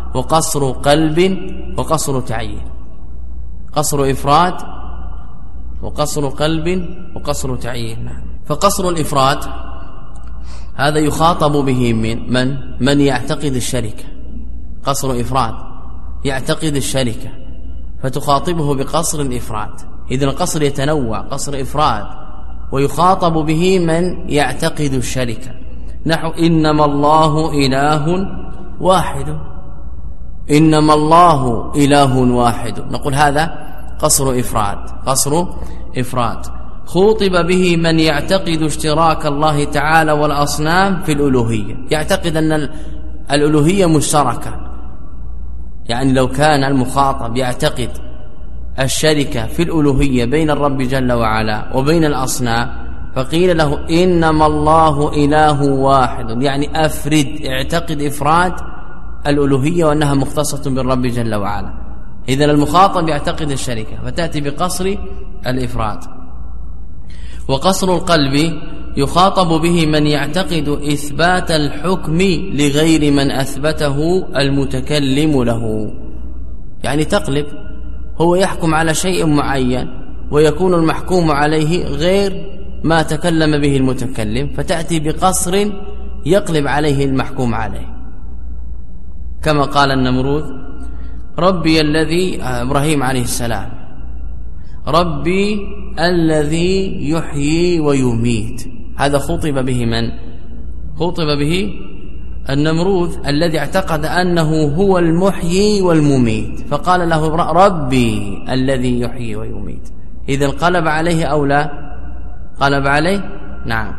وقصر قلب وقصر تعيين، قصر إفراد وقصر قلب وقصر تعيين. فقصر الإفراد هذا يخاطب به من من من يعتقد الشركة، قصر إفراد يعتقد الشركة فتخاطبه بقصر الإفراد. إذن القصر يتنوع، قصر إفراد ويخاطب به من يعتقد الشركة، نحو إنما الله إله واحد، إنما الله إله واحد، نقول هذا قصر إفراد، قصر إفراد. خوطب به من يعتقد اشتراك الله تعالى والأصنام في الألوهية، يعتقد أن الألوهية مشتركة، يعني لو كان المخاطب يعتقد الشركة في الألوهية بين الرب جل وعلا وبين الأصنام، فقيل له إنما الله إله واحد، يعني أفرد، اعتقد إفراد الألوهية وأنها مختصة بالرب جل وعلا. إذن المخاطب يعتقد الشركة فتأتي بقصر الإفراد. وقصر القلب يخاطب به من يعتقد إثبات الحكم لغير من أثبته المتكلم له، يعني تقلب، هو يحكم على شيء معين ويكون المحكوم عليه غير ما تكلم به المتكلم، فتأتي بقصر يقلب عليه المحكوم عليه، كما قال النمرود ربي الذي إبراهيم عليه السلام ربي الذي يحيي ويميت، هذا خطب به من؟ خطب به النمرود الذي اعتقد أنه هو المحيي والمميت، فقال له ربي الذي يحيي ويميت. إذن قلب عليه أو لا؟ قلب عليه، نعم.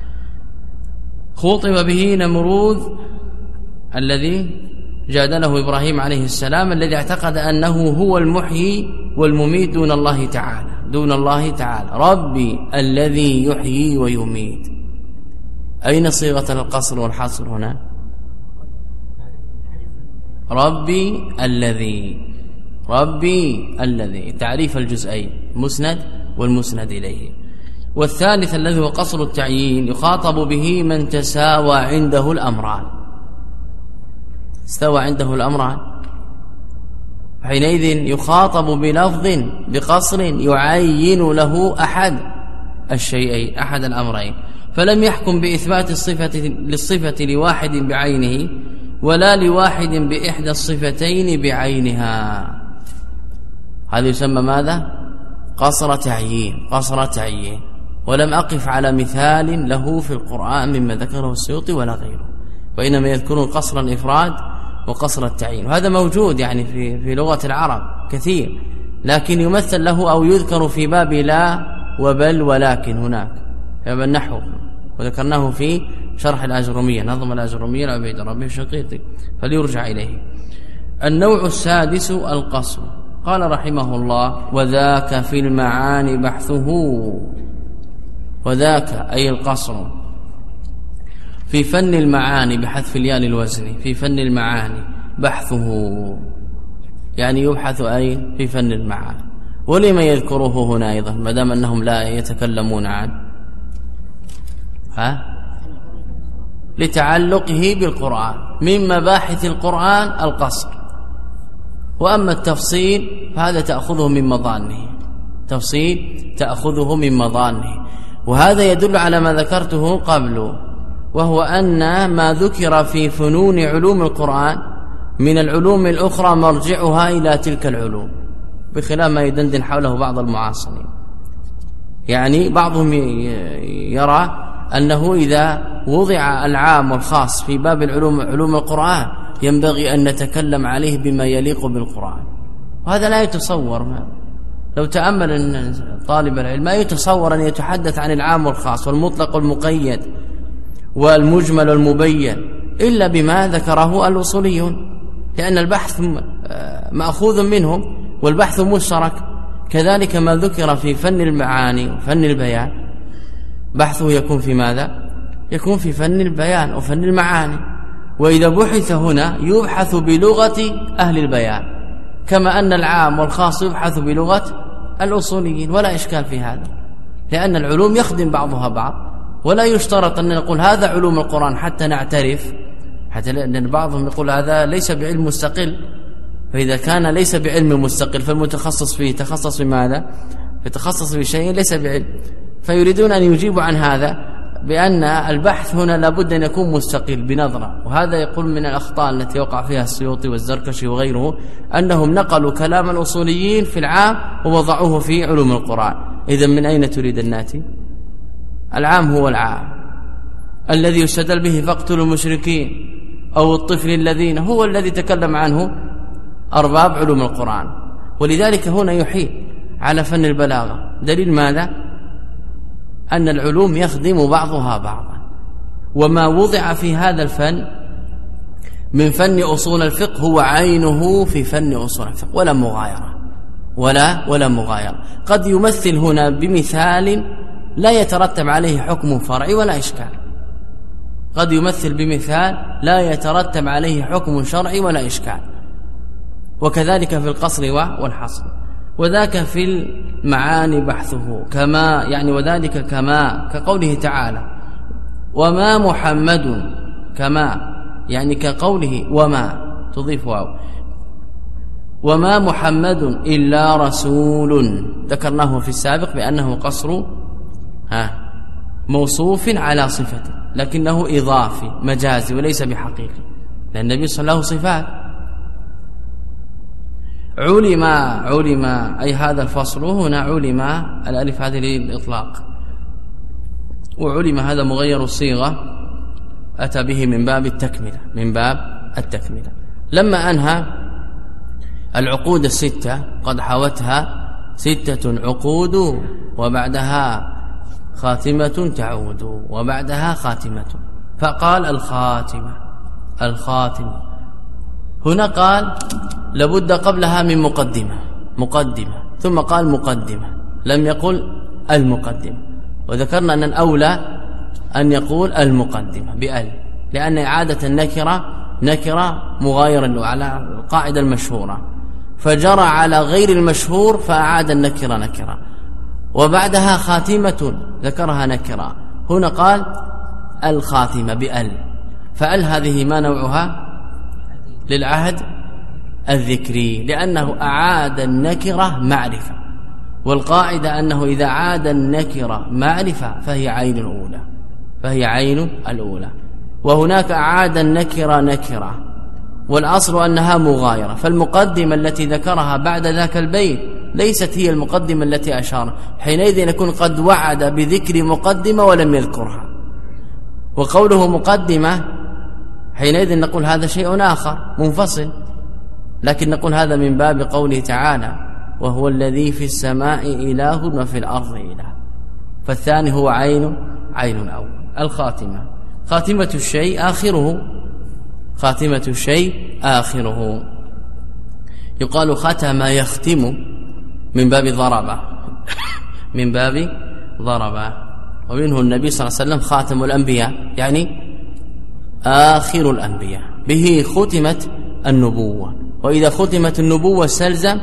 خطب به نمرود الذي جادله إبراهيم عليه السلام الذي اعتقد أنه هو المحيي والمميت دون الله تعالى، دون الله تعالى، ربي الذي يحيي ويميت. أين صيغة القصر والحصر هنا؟ ربي الذي، ربي الذي، تعريف الجزئين مسند والمسند إليه. والثالث الذي هو قصر التعيين يخاطب به من تساوى عنده الأمران، استوى عنده الأمران، حينئذ يخاطب بلفظ بقصر يعين له أحد الشيئين، أحد الأمرين، فلم يحكم بإثبات الصفة للصفة لواحد بعينه ولا لواحد بإحدى الصفتين بعينها. هذا يسمى ماذا؟ قصر تعيين، قصر تعيين. ولم أقف على مثال له في القرآن مما ذكره السيوطي ولا غيره، وإنما يذكرون قصر الإفراد وقصر التعيين، وهذا موجود يعني في في لغة العرب كثير، لكن يمثل له أو يذكر في باب لا وبل ولكن هناك في باب النحو، وذكرناه في شرح الآجرومية، نظم الآجرومية لعبيد ربه الشنقيطي، فليرجع إليه. النوع السادس القصر. قال رحمه الله وذاك في المعاني بحثه، وذاك أي القصر في فن المعاني بحذف الياء للوزن، في فن المعاني بحثه، يعني يبحث أي في فن المعاني. ولما يذكره هنا أيضا ما دام أنهم لا يتكلمون عنه؟ ها؟ لتعلقه بالقرآن، من مباحث القرآن القصر، وأما التفصيل فهذا تأخذه من مظانه، تفصيل تأخذه من مظانه. وهذا يدل على ما ذكرته قبل، وهو أن ما ذكر في فنون علوم القرآن من العلوم الأخرى مرجعها إلى تلك العلوم، بخلاف ما يدندن حوله بعض المعاصرين. يعني بعضهم يرى أنه إذا وضع العام والخاص في باب العلوم علوم القرآن ينبغي أن نتكلم عليه بما يليق بالقرآن، وهذا لا يتصور. ما لو تأمل أن طالب العلم ما يتصور أن يتحدث عن العام والخاص والمطلق والمقيد والمجمل والمبين إلا بما ذكره الأصوليون، لأن البحث مأخوذ منهم والبحث مشترك. كذلك ما ذكر في فن المعاني وفن البيان بحثه يكون في ماذا؟ يكون في فن البيان وفن المعاني. وإذا بحث هنا يبحث بلغة أهل البيان، كما أن العام والخاص يبحث بلغة الأصوليين، ولا إشكال في هذا، لأن العلوم يخدم بعضها بعض، ولا يشترط أن نقول هذا علوم القرآن حتى نعترف حتى لأن بعضهم يقول هذا ليس بعلم مستقل، فإذا كان ليس بعلم مستقل فالمتخصص فيه تخصص بماذا؟ يتخصص بشيء ليس بعلم، فيريدون أن يجيبوا عن هذا بأن البحث هنا لابد أن يكون مستقل بنظرة. وهذا يقول من الأخطاء التي وقع فيها السيوطي والزركشي وغيره، أنهم نقلوا كلام الأصوليين في العام ووضعوه في علوم القرآن. إذن من أين تريد الناتي؟ العام هو العام الذي يستدل به فاقتلوا المشركين أو الطفل الذين، هو الذي تكلم عنه أرباب علوم القرآن. ولذلك هنا يحيل على فن البلاغة. دليل ماذا؟ أن العلوم يخدم بعضها بعضا، وما وضع في هذا الفن من فن أصول الفقه هو عينه في فن أصول الفقه، ولا مغايرة ولا ولا مغايرة. قد يمثل هنا بمثال لا يترتب عليه حكم فرعي ولا إشكال، قد يمثل بمثال لا يترتب عليه حكم شرعي ولا إشكال، وكذلك في القصر والحصر. وذاك في المعاني بحثه كما يعني وذلك كما كقوله تعالى وما محمد، كما يعني كقوله وما تضيف واو، وما محمد إلا رسول، ذكرناه في السابق بأنه قصر ها موصوف على صفته، لكنه إضافي مجازي وليس بحقيقي، لأن النبي صلى الله عليه وسلم له صفات. علم علم أي هذا الفصل، هنا علم الألف هذه للإطلاق، وعلم هذا مغير الصيغة أتى به من باب التكملة، من باب التكملة. لما أنهى العقود الستة قد حوتها ستة عقود وبعدها خاتمة تعود وبعدها خاتمة، فقال الخاتمة الخاتمة. هنا قال لابد قبلها من مقدمة مقدمة ثم قال مقدمة، لم يقل المقدمة. وذكرنا أن الأولى أن يقول المقدمة بأل، لأن إعادة النكرة نكرة مغايرة على القاعدة المشهورة، فجرى على غير المشهور فأعاد النكرة نكرة. وبعدها خاتمة ذكرها نكرة، هنا قال الخاتمة بأل، فأل هذه ما نوعها؟ للعهد الذكري، لأنه أعاد النكرة معرفة، والقاعدة أنه إذا عاد النكرة معرفة فهي عين الأولى، فهي عين الأولى. وهناك أعاد النكرة نكرة، والأصل أنها مغايرة، فالمقدمة التي ذكرها بعد ذاك البيت ليست هي المقدمة التي أشار، حينئذ يكون قد وعد بذكر مقدمة ولم يذكرها. وقوله مقدمة حينئذ نقول هذا شيء آخر منفصل، لكن نقول هذا من باب قوله تعالى وهو الذي في السماء إله وفي الأرض إله، فالثاني هو عين عين الأول. الخاتمة خاتمة الشيء آخره، خاتمة الشيء آخره. يقال ختم يختم من باب ضربة من باب ضربة. ومنه النبي صلى الله عليه وسلم خاتم الأنبياء، يعني آخر الأنبياء، به ختمت النبوة. وإذا ختمت النبوة استلزم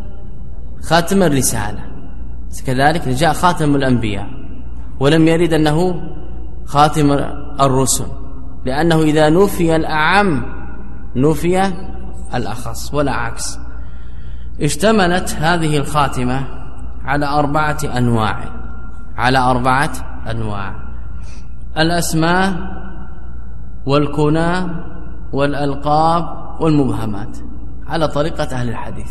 خاتم الرسالة، كذلك جاء خاتم الأنبياء، ولم يرد أنه خاتم الرسل، لأنه إذا نفي الأعم نفي الأخص ولا عكس. اشتملت هذه الخاتمة على أربعة أنواع، على أربعة أنواع: الأسماء والكنى والألقاب والمبهمات، على طريقة أهل الحديث.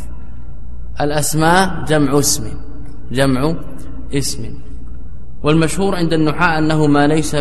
الأسماء جمع اسم، جمع اسم، والمشهور عند النحاة أنه ما ليس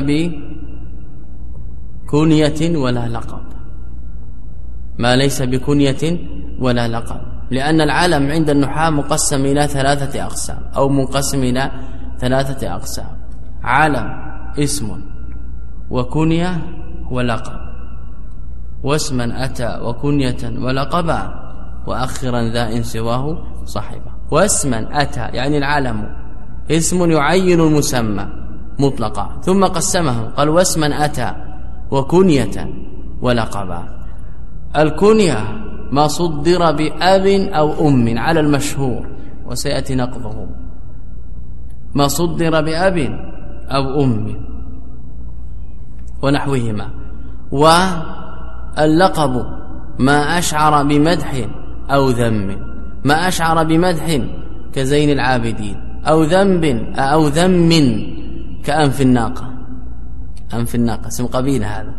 بكنية ولا لقب، ما ليس بكنية ولا لقب، لأن العالم عند النحاة مقسم إلى ثلاثة أقسام أو منقسم إلى ثلاثة أقسام: علم اسم وكنية ولقب، واسما أتى وكنية ولقبا، وأخرا ذا إن سواه صحبه. واسما أتى يعني العلم اسم يعين المسمى مطلقا، ثم قسمه قال واسما أتى وكنية ولقبا. الكنية ما صدر بأب أو أم على المشهور، وسيأتي نقضه، ما صدر بأب أو أم ونحوهما. اللقب ما أشعر بمدح أو ذم، ما أشعر بمدح كزين العابدين، أو ذنب أو ذم كأنف الناقة. أنف الناقة اسم قبيلة هذا.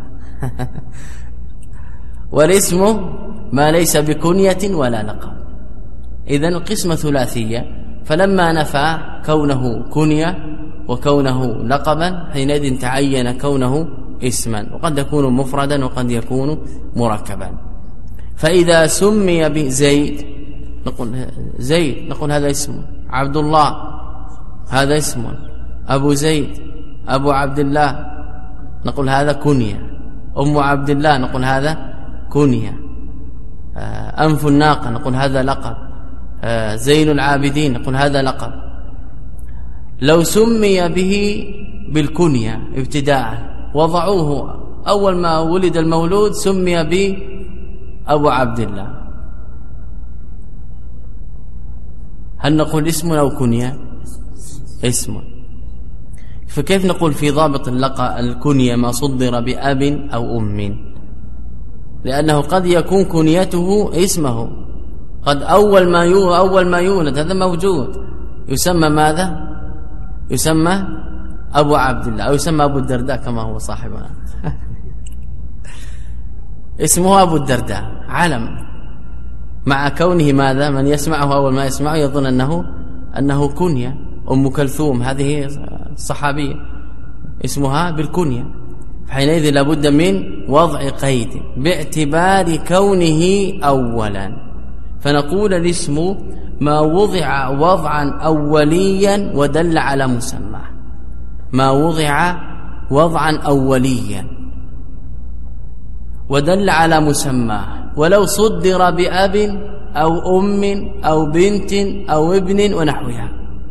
والاسم ما ليس بكنية ولا لقب. إذن القسمة ثلاثية، فلما نفى كونه كنية وكونه لقبا حينئذ تعين كونه اسما، وقد يكون مفردا وقد يكون مركبا. فإذا سمي بزيد نقول زيد، نقول هذا اسم. عبد الله هذا اسم. أبو زيد، أبو عبد الله، نقول هذا كنية. أم عبد الله نقول هذا كنية. أنف الناقة نقول هذا لقب. زين العابدين نقول هذا لقب. لو سمي به بالكنية ابتداء وضعوه أول ما ولد المولود سمي به أبو عبد الله، هل نقول اسم أو كنية؟ اسم. فكيف نقول في ضابط اللقب الكنية ما صدر بأب أو أم؟ لأنه قد يكون كنيته اسمه، قد أول ما يولد أول ما يولد هذا موجود يسمى ماذا؟ يسمى أبو عبد الله، أو يسمى أبو الدرداء كما هو صاحبنا. اسمه أبو الدرداء علم، مع كونه ماذا؟ من يسمعه أول ما يسمعه يظن أنه أنه كنية. أم كلثوم هذه الصحابية اسمها بالكنية، حينئذ لابد من وضع قيد باعتبار كونه أولا، فنقول الاسم ما وضع وضعا أوليا ودل على مسمى، ما وضع وضعا أوليا ودل على مسمى، ولو صدر بأب أو أم أو بنت أو ابن ونحوها.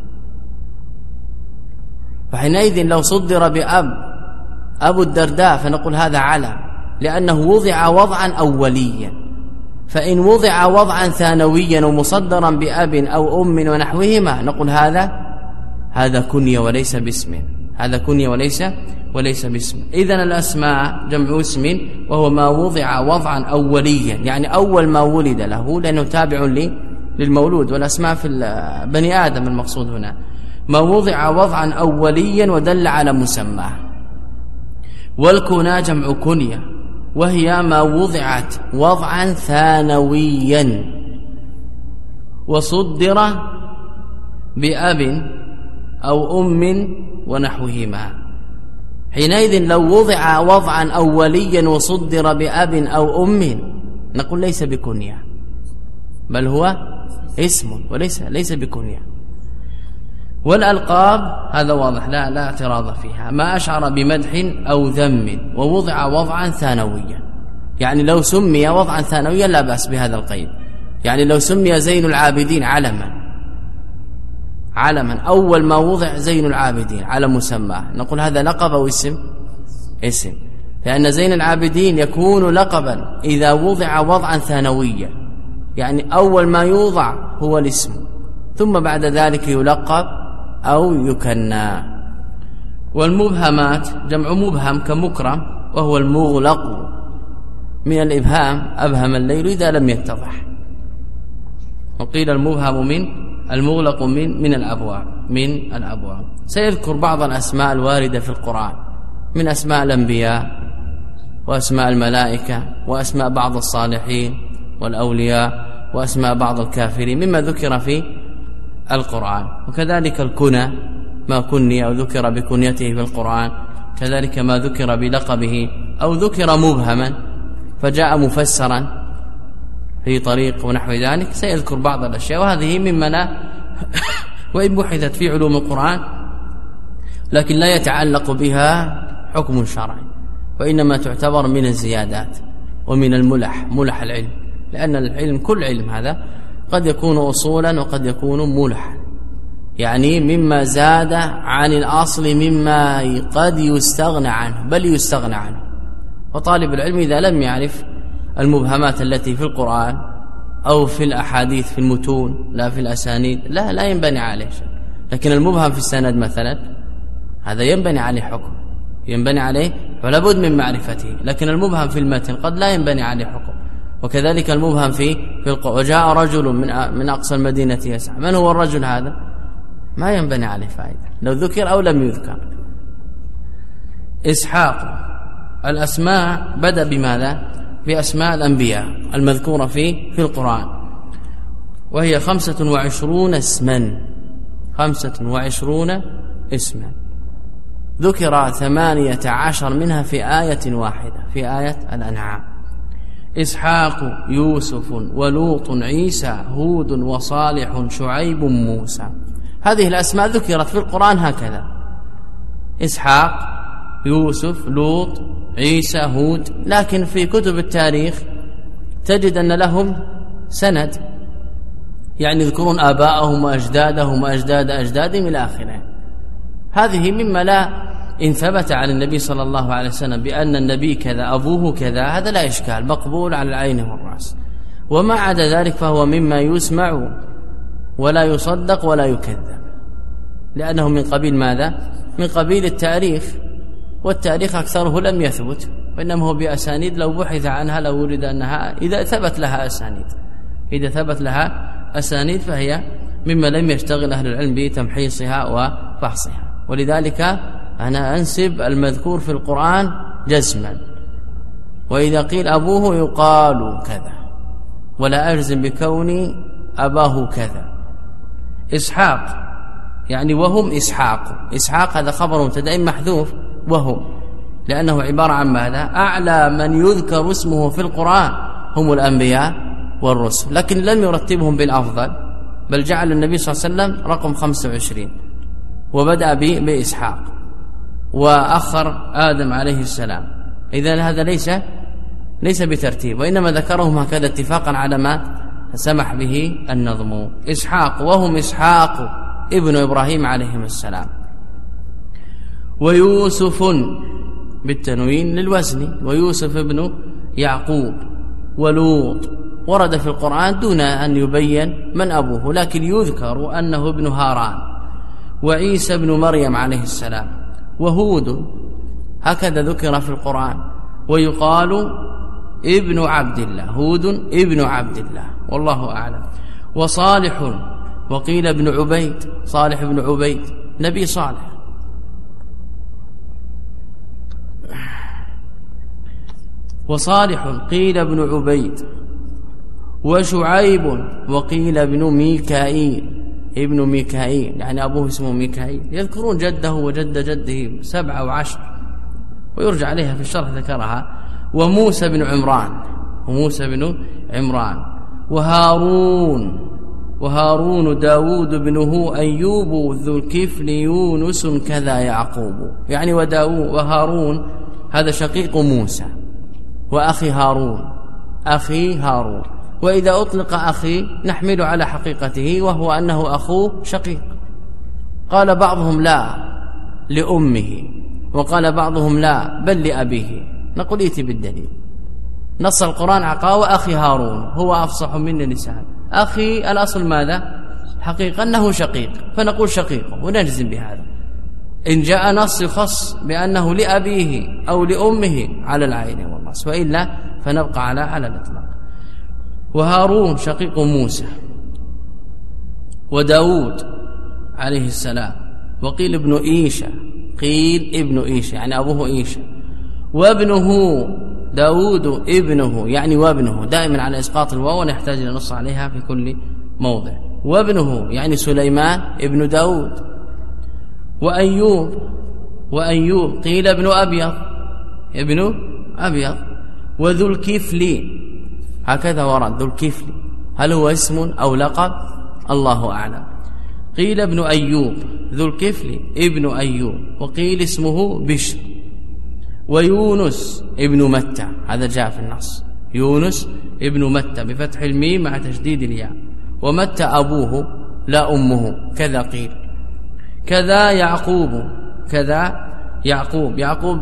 فحينئذ لو صدر بأب أبو الدرداء فنقول هذا علم، لأنه وضع وضعا أوليا. فإن وضع وضعا ثانويا ومصدرا بأب أو أم ونحوهما نقول هذا هذا كنية وليس باسم، هذا كنية وليس وليس باسم. إذن الأسماء جمع اسم، وهو ما وضع وضعا أوليا، يعني أول ما ولد له، لأنه تابع للمولود، والأسماء في بني آدم المقصود هنا ما وضع وضعا أوليا ودل على مسماه. والكنى جمع كنية، وهي ما وضعت وضعا ثانويا وصدر بأب أو أم ونحوهما. حينئذ لو وضع وضعا أوليا وصدر بأب أو أم نقول ليس بكنية، بل هو اسم وليس ليس بكنية. والألقاب هذا واضح، لا لا اعتراض فيها، ما أشعر بمدح أو ذم ووضع وضعا ثانويا، يعني لو سمي وضعا ثانويا لا بأس بهذا القيد. يعني لو سمي زين العابدين علما علما أول ما وضع زين العابدين على مسماه نقول هذا لقب أو اسم؟ اسم، لأن زين العابدين يكون لقبا إذا وضع وضعا ثانويا، يعني أول ما يوضع هو الاسم، ثم بعد ذلك يلقب أو يكنى. والمبهمات جمع مبهم كمكرم، وهو المغلق من الإبهام، أبهم الليل إذا لم يتضح. وقيل المبهم من المغلق من من الأبواب من الأبواب. سيذكر بعض الأسماء الواردة في القرآن من أسماء الأنبياء وأسماء الملائكة وأسماء بعض الصالحين والأولياء وأسماء بعض الكافرين مما ذكر في القرآن. وكذلك الكنى ما كني أو ذكر بكنيته في القرآن، كذلك ما ذكر بلقبه أو ذكر مبهما فجاء مفسرا في طريق ونحو ذلك. سيذكر بعض الأشياء، وهذه مما لا وإن بحثت في علوم القرآن لكن لا يتعلق بها حكم شرعي، وإنما تعتبر من الزيادات ومن الملح، ملح العلم، لأن العلم كل علم هذا قد يكون أصولا وقد يكون ملحا، يعني مما زاد عن الأصل مما قد يستغنى عنه بل يستغنى عنه. وطالب العلم إذا لم يعرف المبهمات التي في القرآن أو في الأحاديث في المتون لا في الأسانيد لا لا ينبني عليه شيء. لكن المبهم في السند مثلا هذا ينبني عليه حكم، ينبني عليه فلا بد من معرفته. لكن المبهم في المتن قد لا ينبني عليه حكم، وكذلك المبهم في في القرآن. وجاء رجل من من أقصى المدينة يسعى، من هو الرجل هذا؟ ما ينبني عليه فائدة لو ذكر أو لم يذكر. إسحاق الأسماء بدأ بماذا؟ بأسماء الأنبياء المذكورة في في القرآن، وهي خمسة وعشرون اسما، خمسة وعشرون اسما، ذكر ثمانية عشر منها في آية واحدة في آية الأنعام. إسحاق، يوسف، ولوط، عيسى، هود، وصالح، شعيب، موسى. هذه الأسماء ذكرت في القرآن هكذا: إسحاق، يوسف، لوط، عيسى، هود. لكن في كتب التاريخ تجد أن لهم سند، يعني يذكرون آباءهم وأجدادهم وأجداد أجدادهم إلى آخره. هذه مما لا، إن ثبت عن النبي صلى الله عليه وسلم بأن النبي كذا أبوه كذا، هذا لا إشكال، مقبول على العين والرأس. وما عدا ذلك فهو مما يسمع ولا يصدق ولا يكذب، لأنه من قبيل ماذا؟ من قبيل التاريخ، والتاريخ أكثره لم يثبت، وإنما هو بأسانيد لو بحث عنها لو ولد أنها، إذا ثبت لها أسانيد إذا ثبت لها أسانيد فهي مما لم يشتغل أهل العلم بتمحيصها وفحصها. ولذلك أنا أنسب المذكور في القرآن جزما، وإذا قيل أبوه يقال كذا، ولا أجزم بكوني أباه كذا. إسحاق يعني وهم إسحاق، إسحاق هذا خبر مبتدأ محذوف وهم، لأنه عبارة عن ماذا؟ أعلى من يذكر اسمه في القرآن هم الأنبياء والرسل، لكن لم يرتبهم بالأفضل، بل جعل النبي صلى الله عليه وسلم رقم خمسة وعشرين، وبدأ بإسحاق وأخر آدم عليه السلام. إذن هذا ليس ليس بترتيب، وإنما ذكرهم هكذا اتفاقا على ما سمح به النظم. إسحاق وهم إسحاق ابن إبراهيم عليهم السلام، ويوسف بالتنوين للوزن، ويوسف ابن يعقوب، ولوط ورد في القرآن دون أن يبين من أبوه، لكن يذكر أنه ابن هاران، وعيسى ابن مريم عليه السلام، وهود هكذا ذكر في القرآن، ويقال ابن عبد الله، هود ابن عبد الله والله أعلم. وصالح وقيل ابن عبيد، صالح ابن عبيد نبي صالح. وصالح قيل ابن عبيد، وشعيب وقيل ابن ميكائيل، ابن ميكائيل يعني أبوه اسمه ميكائيل. يذكرون جده وجد جده سبعة وعشر، ويرجع عليها في الشرح ذكرها. وموسى بن عمران، وموسى بن عمران، وهارون، وهارون داود بنه أيوب، ذو الكفل يونس كذا يعقوب، يعني وداود وهارون هذا شقيق موسى، وأخي هارون، أخي هارون. وإذا أطلق أخي نحمل على حقيقته، وهو أنه أخوه شقيق. قال بعضهم لا لأمه، وقال بعضهم لا بل لأبيه. نقول ائتي بالدليل. نص القرآن عقاوة أخي هارون، هو أفصح مني لسان. أخي الأصل ماذا؟ حقيقة أنه شقيق، فنقول شقيقه ونجزم بهذا. إن جاء نص يخص بأنه لأبيه أو لأمه على العين والنص، وإلا فنبقى على على الإطلاق. وهارون شقيق موسى، وداود عليه السلام، وقيل ابن إيشا، قيل ابن إيشا يعني أبوه إيشا، وابنه داود ابنه يعني وابنه، دائما على إسقاط الواو ونحتاج إلى نص عليها في كل موضع. وابنه يعني سليمان ابن داود. وأيوب، وأيوب قيل ابن أبيض، ابن أبيض. وذو الكفل هكذا ورد، ذو الكفل هل هو اسم أو لقب؟ الله أعلم. قيل ابن أيوب، ذو الكفل ابن أيوب، وقيل اسمه بشر. ويونس ابن متى، هذا جاء في النص، يونس ابن متى بفتح الميم مع تشديد الياء، ومتى أبوه لا أمه كذا قيل. كذا يعقوب، كذا يعقوب، يعقوب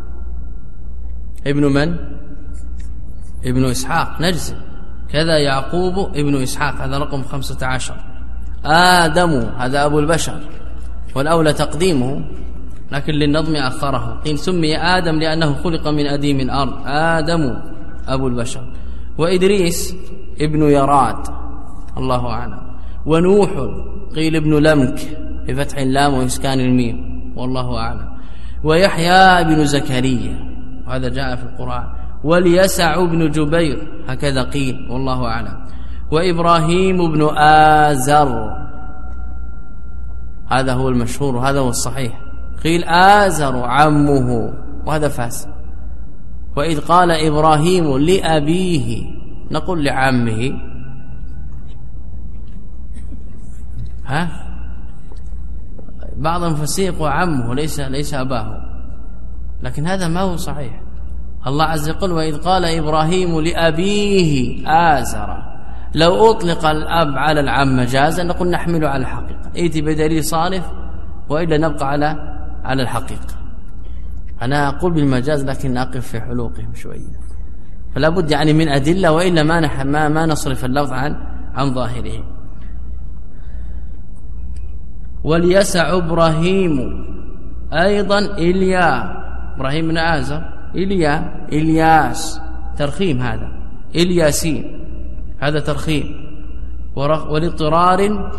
ابن من؟ ابن إسحاق نجزم. كذا يعقوب ابن إسحاق هذا رقم خمسة عشر. آدم هذا أبو البشر، والأولى تقديمه لكن للنظم أخره. قيل سمي آدم لأنه خلق من أديم الأرض، آدم أبو البشر. وإدريس ابن يراد، الله أعلم. ونوح قيل ابن لمك بفتح اللام وإسكان الميم، والله أعلم. ويحيى بن زكريا، وهذا جاء في القرآن. واليسع بن جبير، هكذا قيل، والله أعلم. وإبراهيم بن آزر، هذا هو المشهور وهذا هو الصحيح. قيل آزر عمه، وهذا فاسد. وإذ قال إبراهيم لأبيه، نقول لعمه، ها بعض المفسرين يقول عمه ليس ليس أباه، لكن هذا ما هو صحيح. الله عز وجل وإذ قال إبراهيم لأبيه آزر، لو أطلق الأب على العم مجازا نقول نحمله على الحقيقة، ائتي بدليل صارف، وإلا نبقى على على الحقيقة. أنا أقول بالمجاز لكن أقف في حلوقهم شوية، فلا بد يعني من أدلة، وإلا ما نح ما ما نصرف اللفظ عن عن ظاهره. وليسع إبراهيم أيضا إليا، إبراهيم بن آزر، إليا إلياس، ترخيم هذا، إلياسين هذا ترخيم. ولاضطرار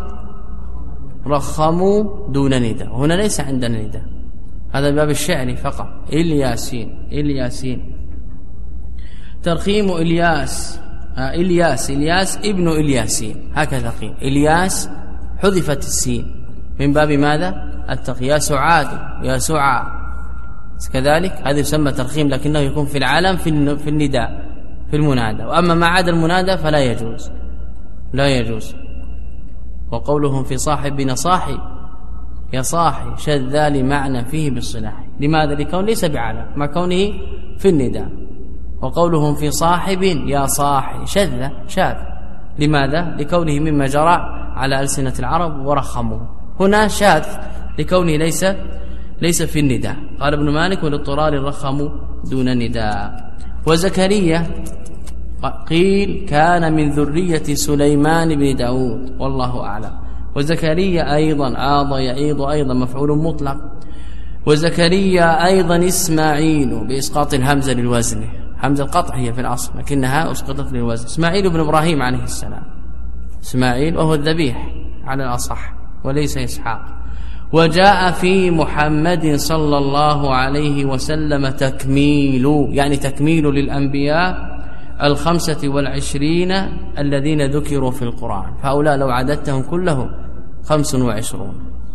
رخموا دون ندى، هنا ليس عندنا ندى، هذا باب الشعر فقط. إلياسين إلياسين ترخيم إلياس، آه إلياس إلياس ابن إلياسين، هكذا قيل. إلياس حذفت السين من باب ماذا؟ التقي. يا سعاد يا سعى، كذلك هذا يسمى ترخيم، لكنه يكون في العالم في في النداء في المنادى، وأما ما عدا المنادى فلا يجوز لا يجوز. وقولهم في صاحب بن صاحي يا صاحي شذ لمعنى فيه بالصلاح، لماذا؟ لكون ليس بعلم مع كونه في النداء. وقولهم في صاحب يا صاحي شذ شاذ، لماذا؟ لكونه مما جرى على ألسنة العرب ورخموه. هنا شاذ لكونه ليس ليس في النداء. قال ابن مالك والاضطرار رخموا دون النداء. وزكريا قيل كان من ذرية سليمان بن داود، والله أعلم. وزكريا أيضا آض يعيض أيضا مفعول مطلق. وزكريا أيضا إسماعيل بإسقاط الهمزة للوزن، همزة القطع هي في الأصل لكنها أسقطت للوزن. إسماعيل بن إبراهيم عليه السلام، إسماعيل وهو الذبيح على الأصح وليس إسحاق. وجاء في محمد صلى الله عليه وسلم تكميل، يعني تكميل للأنبياء الخمسة والعشرين الذين ذكروا في القرآن، فهؤلاء لو عددتهم كلهم خمس وعشرون.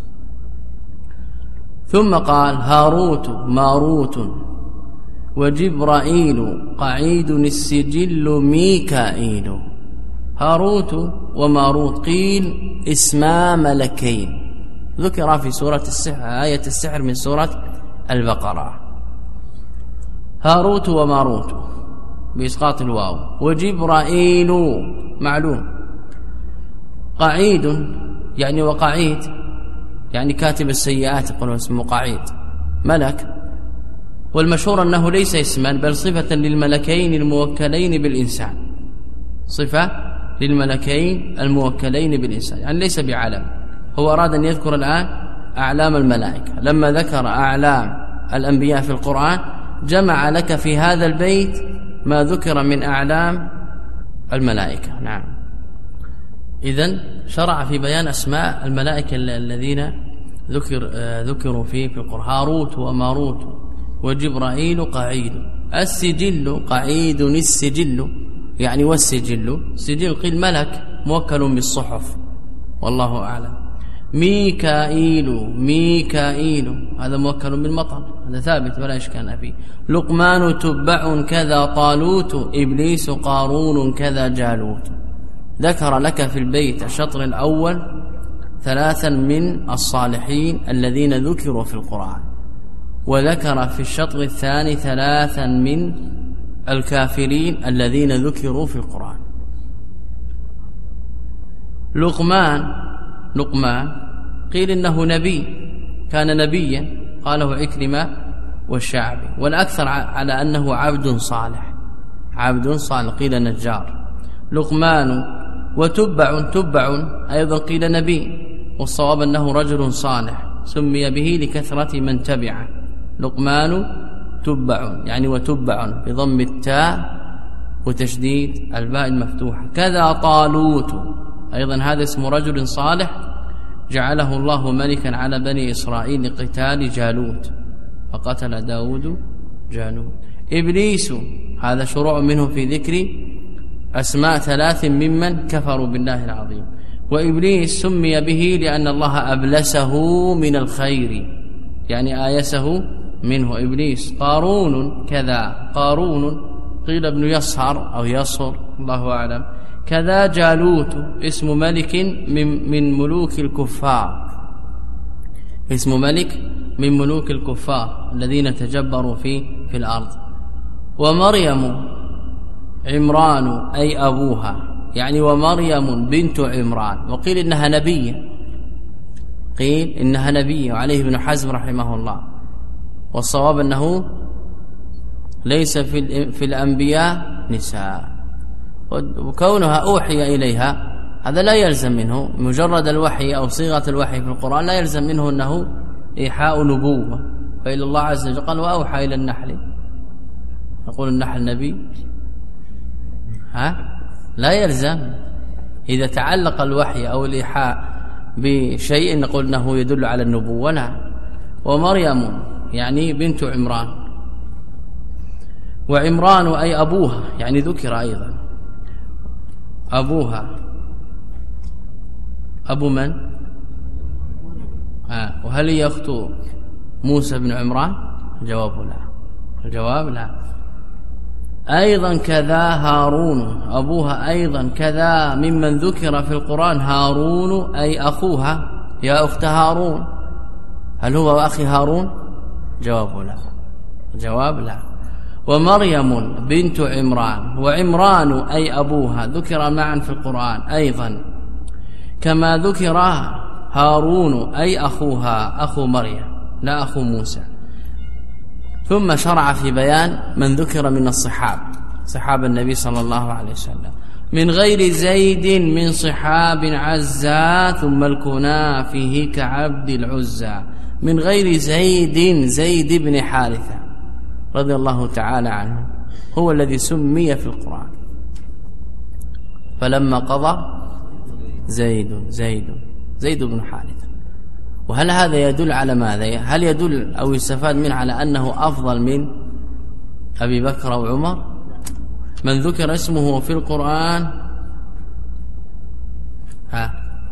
ثم قال هاروت ماروت وجبرائيل قعيد السجل ميكائيل. هاروت وماروت قيل اسما ملكين ذكر في سورة السحر، آية السحر من سورة البقرة. هاروت وماروت بإسقاط الواو. وجبرائيل معلوم، قعيد يعني وقعيد يعني كاتب السيئات، يقولون اسمه قعيد ملك. والمشهور أنه ليس اسما بل صفة للملكين الموكلين بالإنسان، صفة للملكين الموكلين بالإنسان، يعني ليس بعلم. هو أراد أن يذكر الآن أعلام الملائكة، لما ذكر أعلام الأنبياء في القرآن جمع لك في هذا البيت ما ذكر من أعلام الملائكة. نعم، إذن شرع في بيان أسماء الملائكة الذين ذكر ذكروا فيه في القرآن. هاروت وماروت وجبرائيل قعيد. السجل قعيد السجل يعني والسجل، سجل قيل ملك موكل بالصحف، والله أعلم. ميكائيل ميكائيل هذا موكل بالمطر، هذا ثابت ولا إشكال فيه. لقمان تبع كذا طالوت، إبليس قارون كذا جالوت. ذكر لك في البيت الشطر الأول ثلاثا من الصالحين الذين ذكروا في القرآن، وذكر في الشطر الثاني ثلاثا من الكافرين الذين ذكروا في القرآن. لقمان لقمان قيل إنه نبي، كان نبيا، قاله عكرمة والشعبي، والأكثر على أنه عبد صالح، عبد صالح قيل نجار. لقمان. وتبع تبع أيضا قيل نبي، والصواب أنه رجل صالح. سمي به لكثرة من تبعه. لقمان تبع يعني وتبع بضم التاء وتشديد الباء المفتوحة. كذا طالوت أيضا هذا اسم رجل صالح جعله الله ملكا على بني إسرائيل لقتال جالوت فقتل داود جالوت. إبليس هذا شروع منه في ذكر أسماء ثلاث ممن كفروا بالله العظيم. وإبليس سمي به لأن الله أبلسه من الخير يعني آيسه منه إبليس. قارون كذا قارون قيل ابن يصهر أو يصهر الله أعلم. كذا جالوت اسم ملك من, من ملوك الكفار اسم ملك من ملوك الكفار الذين تجبروا في في الأرض. ومريم عمران أي أبوها يعني ومريم بنت عمران. وقيل إنها نبية قيل إنها نبية وعليه ابن حزم رحمه الله. والصواب أنه ليس في, في الأنبياء نساء. وكونها أوحي إليها هذا لا يلزم منه مجرد الوحي أو صيغة الوحي في القرآن لا يلزم منه أنه إيحاء نبوة. فإلى الله عز وجل قال وأوحى إلى النحل. نقول النحل نبي ها لا يلزم. إذا تعلق الوحي أو الإيحاء بشيء نقول أنه يدل على النبوة لا. ومريم يعني بنت عمران. وعمران أي أبوها يعني ذكر أيضا أبوها. أبو من؟ آه. وهل هي أخت موسى بن عمران؟ الجواب لا. الجواب لا. أيضا كذا هارون أبوها أيضا كذا ممن ذكر في القرآن هارون أي أخوها يا أخت هارون. هل هو أخي هارون؟ جواب لا. جواب لا. ومريم بنت عمران وعمران أي أبوها ذكر معا في القرآن أيضا كما ذكر هارون أي أخوها أخو مريم لا أخو موسى. ثم شرع في بيان من ذكر من الصحاب صحاب النبي صلى الله عليه وسلم من غير زيد من صحاب عزا ثم الكنا فيه كعبد العزى. من غير زيد زيد بن حارثة رضي الله تعالى عنه هو الذي سمي في القرآن. فلما قضى زيد زيد زيد بن حارثة. وهل هذا يدل على ماذا؟ هل يدل أو يستفاد منه على أنه أفضل من أبي بكر أو عمر؟ من ذكر اسمه في القرآن ها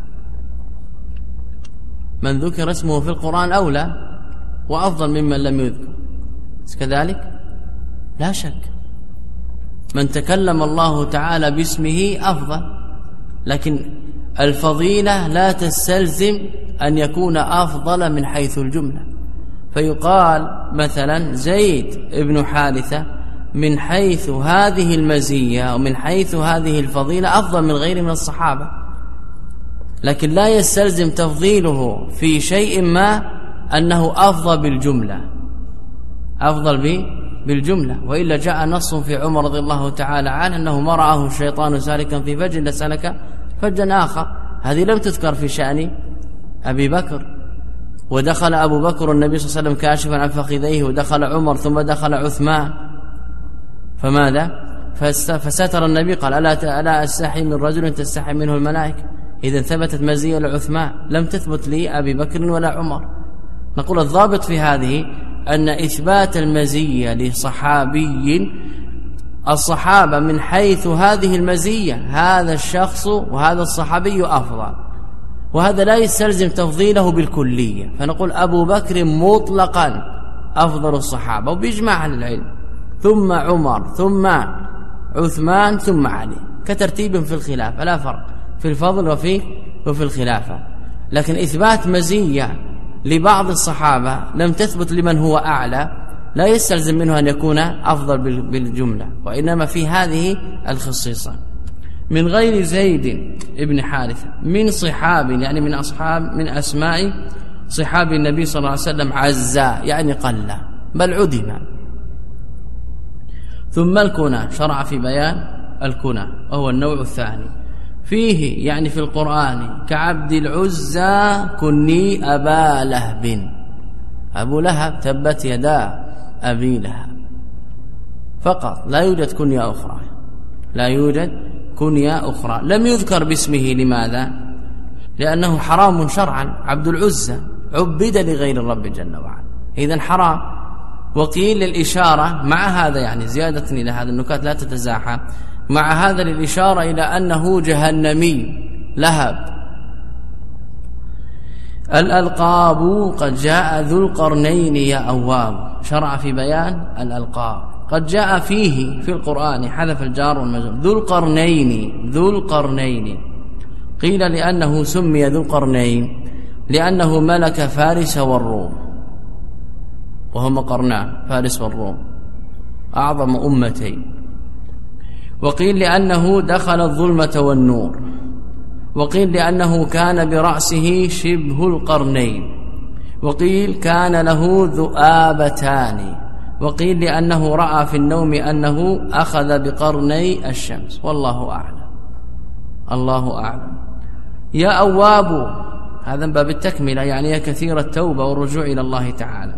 من ذكر اسمه في القرآن أولى وأفضل ممن لم يذكر كذلك لا شك. من تكلم الله تعالى باسمه أفضل لكن الفضيلة لا تستلزم أن يكون أفضل من حيث الجملة. فيقال مثلا زيد ابن حارثة من حيث هذه المزية ومن حيث هذه الفضيلة أفضل من غيره من الصحابة لكن لا يستلزم تفضيله في شيء ما أنه أفضل بالجملة أفضل بالجملة. وإلا جاء نص في عمر رضي الله تعالى عنه أنه ما رآه الشيطان سالكا في فج لسلك فجا آخر. هذه لم تذكر في شأن أبي بكر. ودخل أبو بكر النبي صلى الله عليه وسلم كاشفا عن فخذيه ودخل عمر ثم دخل عثمان فماذا فستر النبي قال ألا, ألا أستحي من رجل تستحي منه الملائكة. إذا ثبتت مزية لعثمان لم تثبت لي أبي بكر ولا عمر. نقول الضابط في هذه أن إثبات المزية لصحابي الصحابة من حيث هذه المزية هذا الشخص وهذا الصحابي أفضل وهذا لا يستلزم تفضيله بالكلية. فنقول أبو بكر مطلقا أفضل الصحابة وبإجماع العلم ثم عمر ثم عثمان ثم علي كترتيب في الخلافة لا فرق في الفضل وفي وفي الخلافة. لكن إثبات مزية لبعض الصحابة لم تثبت لمن هو أعلى لا يستلزم منه أن يكون أفضل بالجملة وإنما في هذه الخصيصة. من غير زيد ابن حارثة من صحاب يعني من أصحاب من أسماء صحاب النبي صلى الله عليه وسلم عزا يعني قل بل عدم. ثم الكنى شرع في بيان الكنى وهو النوع الثاني. فيه يعني في القرآن كعبد العزى كني أبا لهب، أبو لهب تبت يدا أبي لهب فقط، لا يوجد كنية أخرى، لا يوجد كنية أخرى. لم يذكر باسمه، لماذا؟ لأنه حرام شرعا، عبد العزى عبد لغير الرب جل وعلا، إذن حرام. وقيل للإشارة مع هذا، يعني زيادة إلى هذا النكات لا تتزاحم، مع هذا للإشارة إلى أنه جهنمي لهب. الألقاب قد جاء ذو القرنين يا أواب، شرع في بيان الألقاب. قد جاء فيه في القرآن، حذف الجار والمجرور، ذو القرنين، ذو القرنين. قيل لأنه سمي ذو القرنين لأنه ملك فارس والروم، وهم قرنان فارس والروم أعظم أمتين. وقيل لأنه دخل الظلمة والنور، وقيل لأنه كان برأسه شبه القرنين، وقيل كان له ذؤابتان، وقيل لأنه رأى في النوم أنه أخذ بقرني الشمس، والله أعلم. الله أعلم. يا أواب، هذا باب التكملة، يعني يا كثير التوبة والرجوع إلى الله تعالى.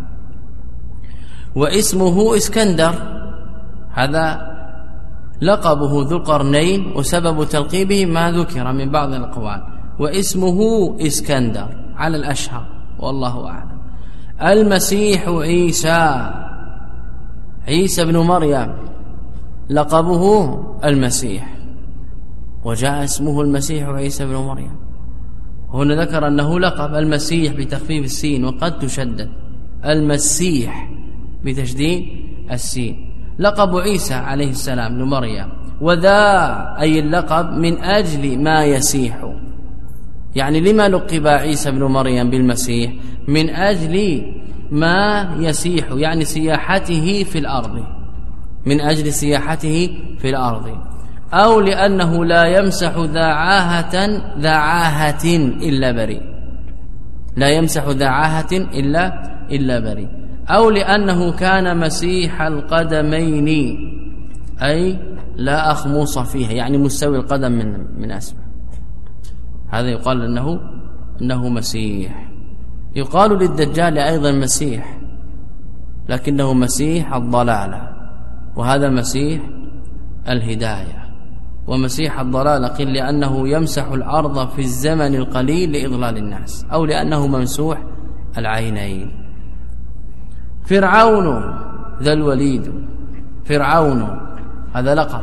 واسمه اسكندر، هذا لقبه ذو القرنين، وسبب تلقيبه ما ذكر من بعض الأقوال، واسمه اسكندر على الأشهر والله أعلم. المسيح عيسى، عيسى بن مريم لقبه المسيح، وجاء اسمه المسيح عيسى بن مريم. هنا ذكر أنه لقب المسيح بتخفيف السين وقد تشدد، المسيح بتشديد السين، لقب عيسى عليه السلام بن مريم. وذا أي اللقب من أجل ما يسيح، يعني لما لقب عيسى بن مريم بالمسيح؟ من أجل ما يسيح، يعني سياحته في الأرض، من أجل سياحته في الأرض. أو لأنه لا يمسح ذا عاهة ذا عاهة إلا بريء، لا يمسح ذا عاهة إلا إلا بريء. أو لأنه كان مسيح القدمين، أي لا أخمص فيها، يعني مستوي القدم من من أسفل، هذا يقال أنه أنه مسيح. يقال للدجال أيضا مسيح، لكنه مسيح الضلالة، وهذا مسيح الهداية. ومسيح الضلالة قيل لأنه يمسح الأرض في الزمن القليل لإضلال الناس، أو لأنه ممسوح العينين. فرعون ذا الوليد، فرعون هذا لقب،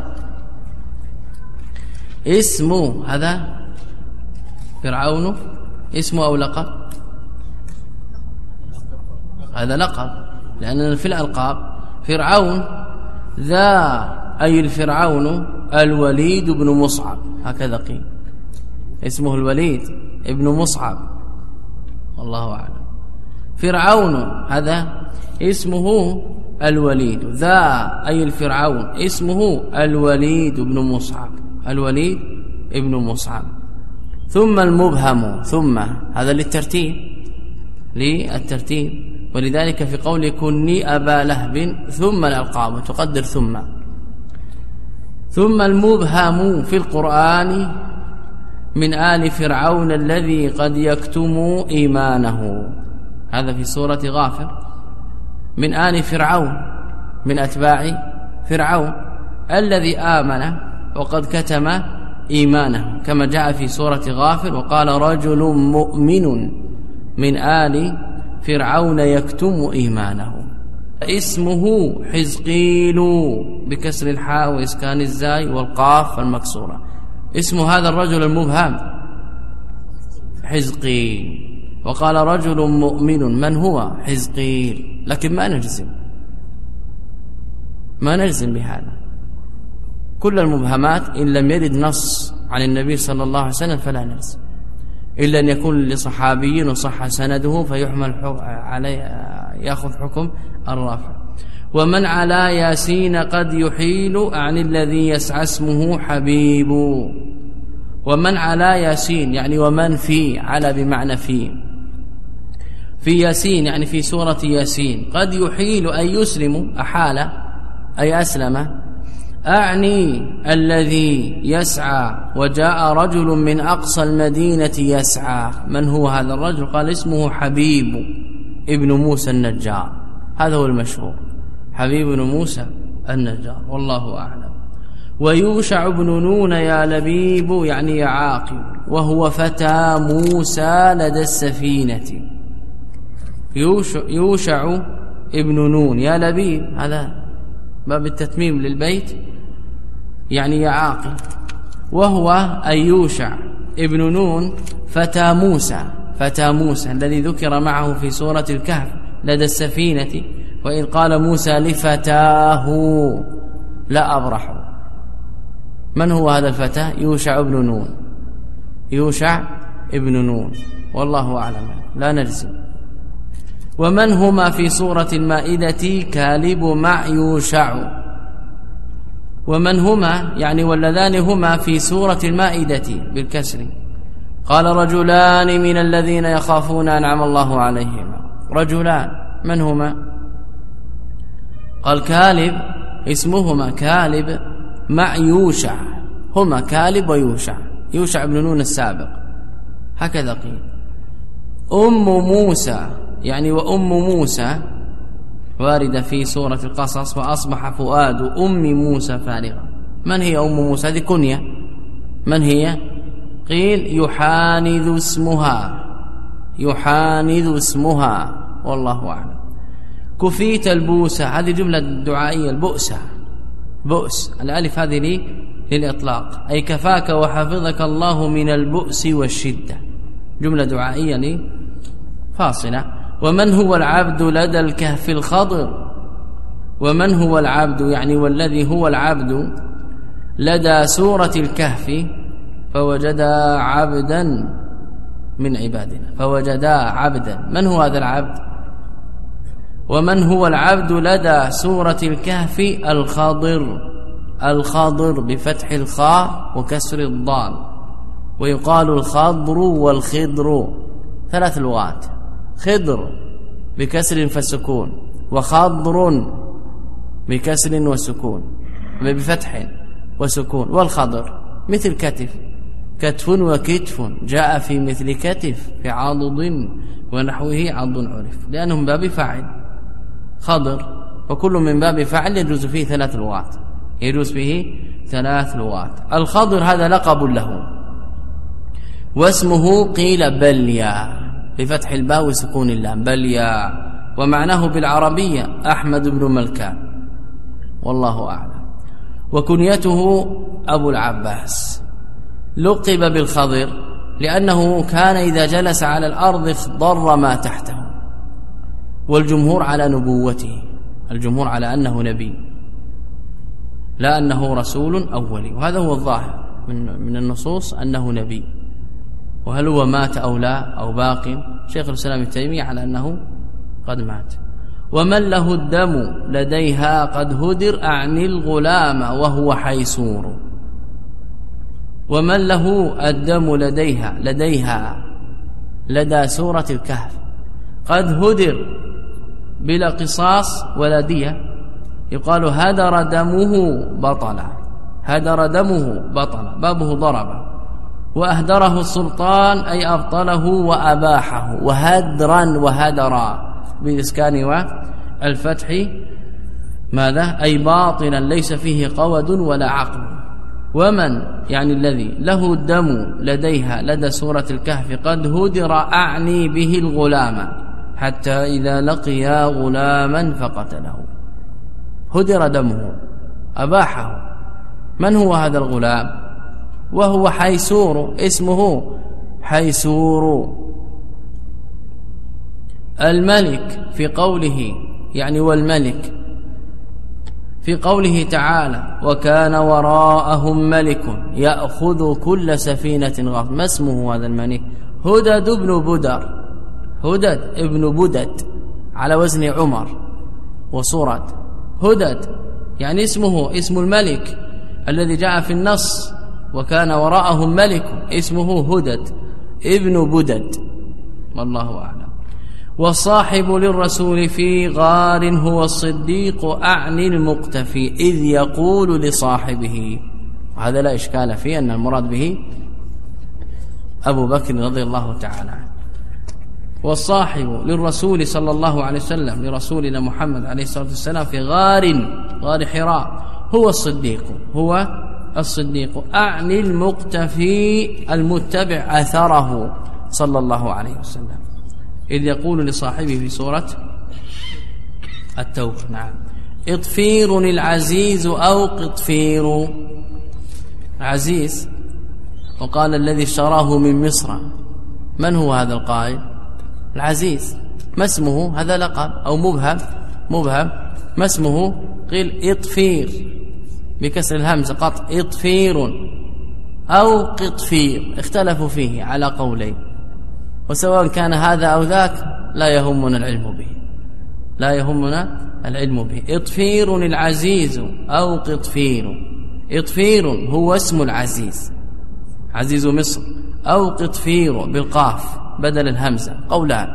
اسمه هذا فرعون اسمه أو لقب؟ هذا لقب، لأننا في الألقاب فرعون ذا أي الفرعون الوليد بن مصعب، هكذا قيل، اسمه الوليد ابن مصعب والله أعلم. فرعون هذا اسمه الوليد، ذا أي الفرعون اسمه الوليد بن مصعب، الوليد ابن مصعب. ثم المبهم، ثم هذا للترتيب، للترتيب، ولذلك في قول كني أبا لهب ثم الألقاب تقدر ثم. ثم المبهم في القرآن من آل فرعون الذي قد يكتم إيمانه، هذا في سورة غافر، من آل فرعون من أتباع فرعون الذي آمن وقد كتم إيمانه، كما جاء في سورة غافر وقال رجل مؤمن من آل فرعون يكتم إيمانه. اسمه حزقيل بكسر الحاء وإسكان الزاي والقاف المكسورة. اسم هذا الرجل المبهم حزقيل. وقال رجل مؤمن، من هو حزقيل؟ لكن ما نجزم، ما نجزم بهذا. كل المبهمات إن لم يرد نص عن النبي صلى الله عليه وسلم فلا نجزم، إلا أن يكون لصحابي وصح سنده فيحمل عليه يأخذ حكم الرافع. ومن على ياسين قد يحيل عن الذي يسعى اسمه حبيب. ومن على ياسين يعني ومن في، على بمعنى في، في ياسين يعني في سورة ياسين. قد يحيل أي يسلم، أحال أي أسلم، أعني الذي يسعى، وجاء رجل من أقصى المدينة يسعى. من هو هذا الرجل؟ قال اسمه حبيب ابن موسى النجار، هذا هو المشهور، حبيب بن موسى النجار، والله أعلم. ويوشع بن نون يا لبيب يعني يا عاقل، وهو فتى موسى لدى السفينة. يوشع, يوشع ابن نون يا لبيب، هذا باب التتميم للبيت، يعني يا عاقل. وهو أي يوشع ابن نون فتى موسى، فتى موسى الذي ذكر معه في سورة الكهف لدى السفينة، وإذ قال موسى لفتاه لا أبرح. من هو هذا الفتى؟ يوشع ابن نون، يوشع ابن نون، والله أعلم، لا نجزم. ومن هما في سورة المائدة كالب مع يوشع. ومن هما يعني واللذان هما في سورة المائدة بالكسر. قال رجلان من الذين يخافون أنعم الله عليهما. رجلان من هما؟ قال كالب اسمهما كالب مع يوشع، هما كالب ويوشع، يوشع بن نون السابق، هكذا قيل. أم موسى يعني وأم موسى واردة في سورة القصص، وأصبح فؤاد أم موسى فارغا. من هي أم موسى؟ هذه كنية. من هي؟ قيل يحانذ اسمها، يحانذ اسمها، والله أعلم. كفيت البوسة، هذه جملة دعائية، البؤسة، بؤس، الألف هذه لي للإطلاق، أي كفاك وحفظك الله من البؤس والشدة، جملة دعائية لي فاصلة. ومن هو العبد لدى الكهف الخضر. ومن هو العبد يعني والذي هو العبد لدى سورة الكهف، فوجدا عبدا من عبادنا، فوجدا عبدا. من هو هذا العبد؟ ومن هو العبد لدى سورة الكهف الخضر، الخضر بفتح الخاء وكسر الضاد، ويقال الخضر والخضر، ثلاث لغات، خضر بكسر فالسكون، وخضر بكسر وسكون بفتح وسكون، والخضر مثل كتف، كتف وكتف، جاء في مثل كتف في عضد ونحوه عض عرف، لأنه من باب فاعل خضر، وكل من باب فاعل يجوز فيه ثلاث لغات، يجوز فيه ثلاث لغات. الخضر هذا لقب له، واسمه قيل بليا بفتح الباء وسكون اللام، بليا، ومعناه بالعربية أحمد بن ملكان، والله أعلم. وكنيته أبو العباس. لقب بالخضر لأنه كان إذا جلس على الأرض اخضر ما تحته، والجمهور على نبوته، الجمهور على أنه نبي لا أنه رسول أولي، وهذا هو الظاهر من من النصوص أنه نبي. وهل هو مات أو لا أو باق؟ شيخ الإسلام ابن تيمية على أنه قد مات. ومن له الدم لديها قد هدر أعني الغلام وهو حيسور. ومن له الدم لديها، لديها لدى سورة الكهف قد هدر بلا قصاص ولا دية، يقال هدر دمه بطلا، هدر دمه بطلا، بابه ضرب، وأهدره السلطان أي أبطله وأباحه، وهدرا وهدرا بالإسكان والفتح ماذا؟ أي باطلا ليس فيه قود ولا عقل. ومن يعني الذي له الدم لديها لدى سورة الكهف قد هدر أعني به الغلام حتى إذا لقيا غلاما فقتله، هدر دمه أباحه. من هو هذا الغلام؟ وهو حيسور، اسمه حيسور. الملك في قوله يعني والملك في قوله تعالى وكان وراءهم ملك يأخذ كل سفينة غصبا. ما اسمه هذا الملك؟ هدد بن بدر، هدد ابن بدد على وزن عمر وصورة هدد، يعني اسمه اسم الملك الذي جاء في النص وكان وراءهم ملك، اسمه هدد ابن بدد، والله أعلم. والصاحب للرسول في غار هو الصديق أعني المقتفي إذ يقول لصاحبه. هذا لا إشكال فيه أن المراد به أبو بكر رضي الله تعالى عنه. والصاحب للرسول صلى الله عليه وسلم لرسولنا محمد عليه الصلاة والسلام في غار غار حراء هو الصديق هو الصديق أعني المقتفي المتبع أثره صلى الله عليه وسلم، إذ يقول لصاحبه في سورة التوبة. نعم. اطفير العزيز أو قطفير، عزيز. وقال الذي اشتراه من مصر، من هو هذا القائل؟ العزيز. ما اسمه؟ هذا لقب أو مبهم مبهم ما اسمه؟ قيل اطفير بكسر الهمزة قط، اطفير أو قطفير، اختلفوا فيه على قولين، وسواء كان هذا أو ذاك لا يهمنا العلم به لا يهمنا العلم به. اطفير العزيز أو قطفير. اطفير هو اسم العزيز، عزيز مصر، أو قطفير بالقاف بدل الهمزة، قولان.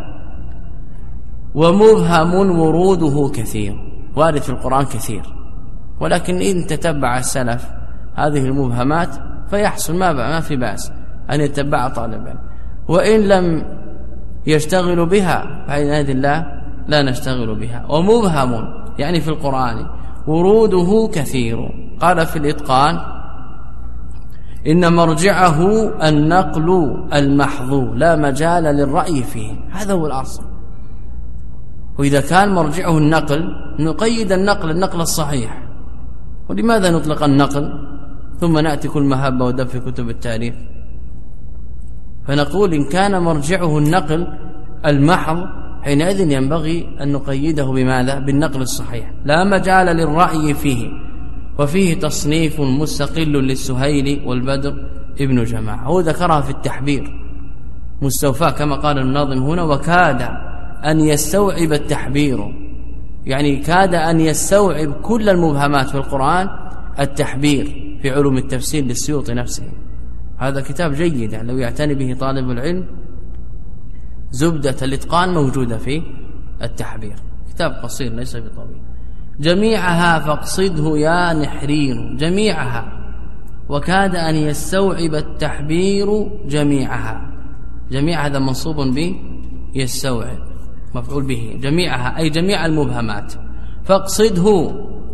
ومبهم وروده كثير، وارد في القرآن كثير، ولكن إن تتبع السلف هذه المبهمات فيحصل ما ما في بأس أن يتبع طالبا، وإن لم يشتغل بها فإذن الله لا نشتغل بها. ومبهم يعني في القرآن وروده كثير. قال في الإتقان إن مرجعه النقل المحض لا مجال للرأي فيه، هذا هو الأصل. وإذا كان مرجعه النقل نقيد النقل النقل الصحيح. ولماذا نطلق النقل ثم نأتي كل مهبة ودب في كتب التاريخ؟ فنقول إن كان مرجعه النقل المحض حينئذ ينبغي أن نقيده بماذا؟ بالنقل الصحيح، لا مجال للرأي فيه. وفيه تصنيف مستقل للسهيل والبدر ابن جماعة، هو ذكرها في التحبير مستوفى كما قال الناظم هنا، وكاد أن يستوعب التحبير، يعني كاد أن يستوعب كل المبهمات في القرآن التحبير في علوم التفسير للسيوطي نفسه. هذا كتاب جيد لو يعتني به طالب العلم. زبدة الإتقان موجودة في التحبير، كتاب قصير ليس بطويل. جميعها فاقصده يا نحرير، جميعها. وكاد أن يستوعب التحبير جميعها، جميع هذا منصوب به يستوعب مفعول به، جميعها أي جميع المبهمات. فاقصده،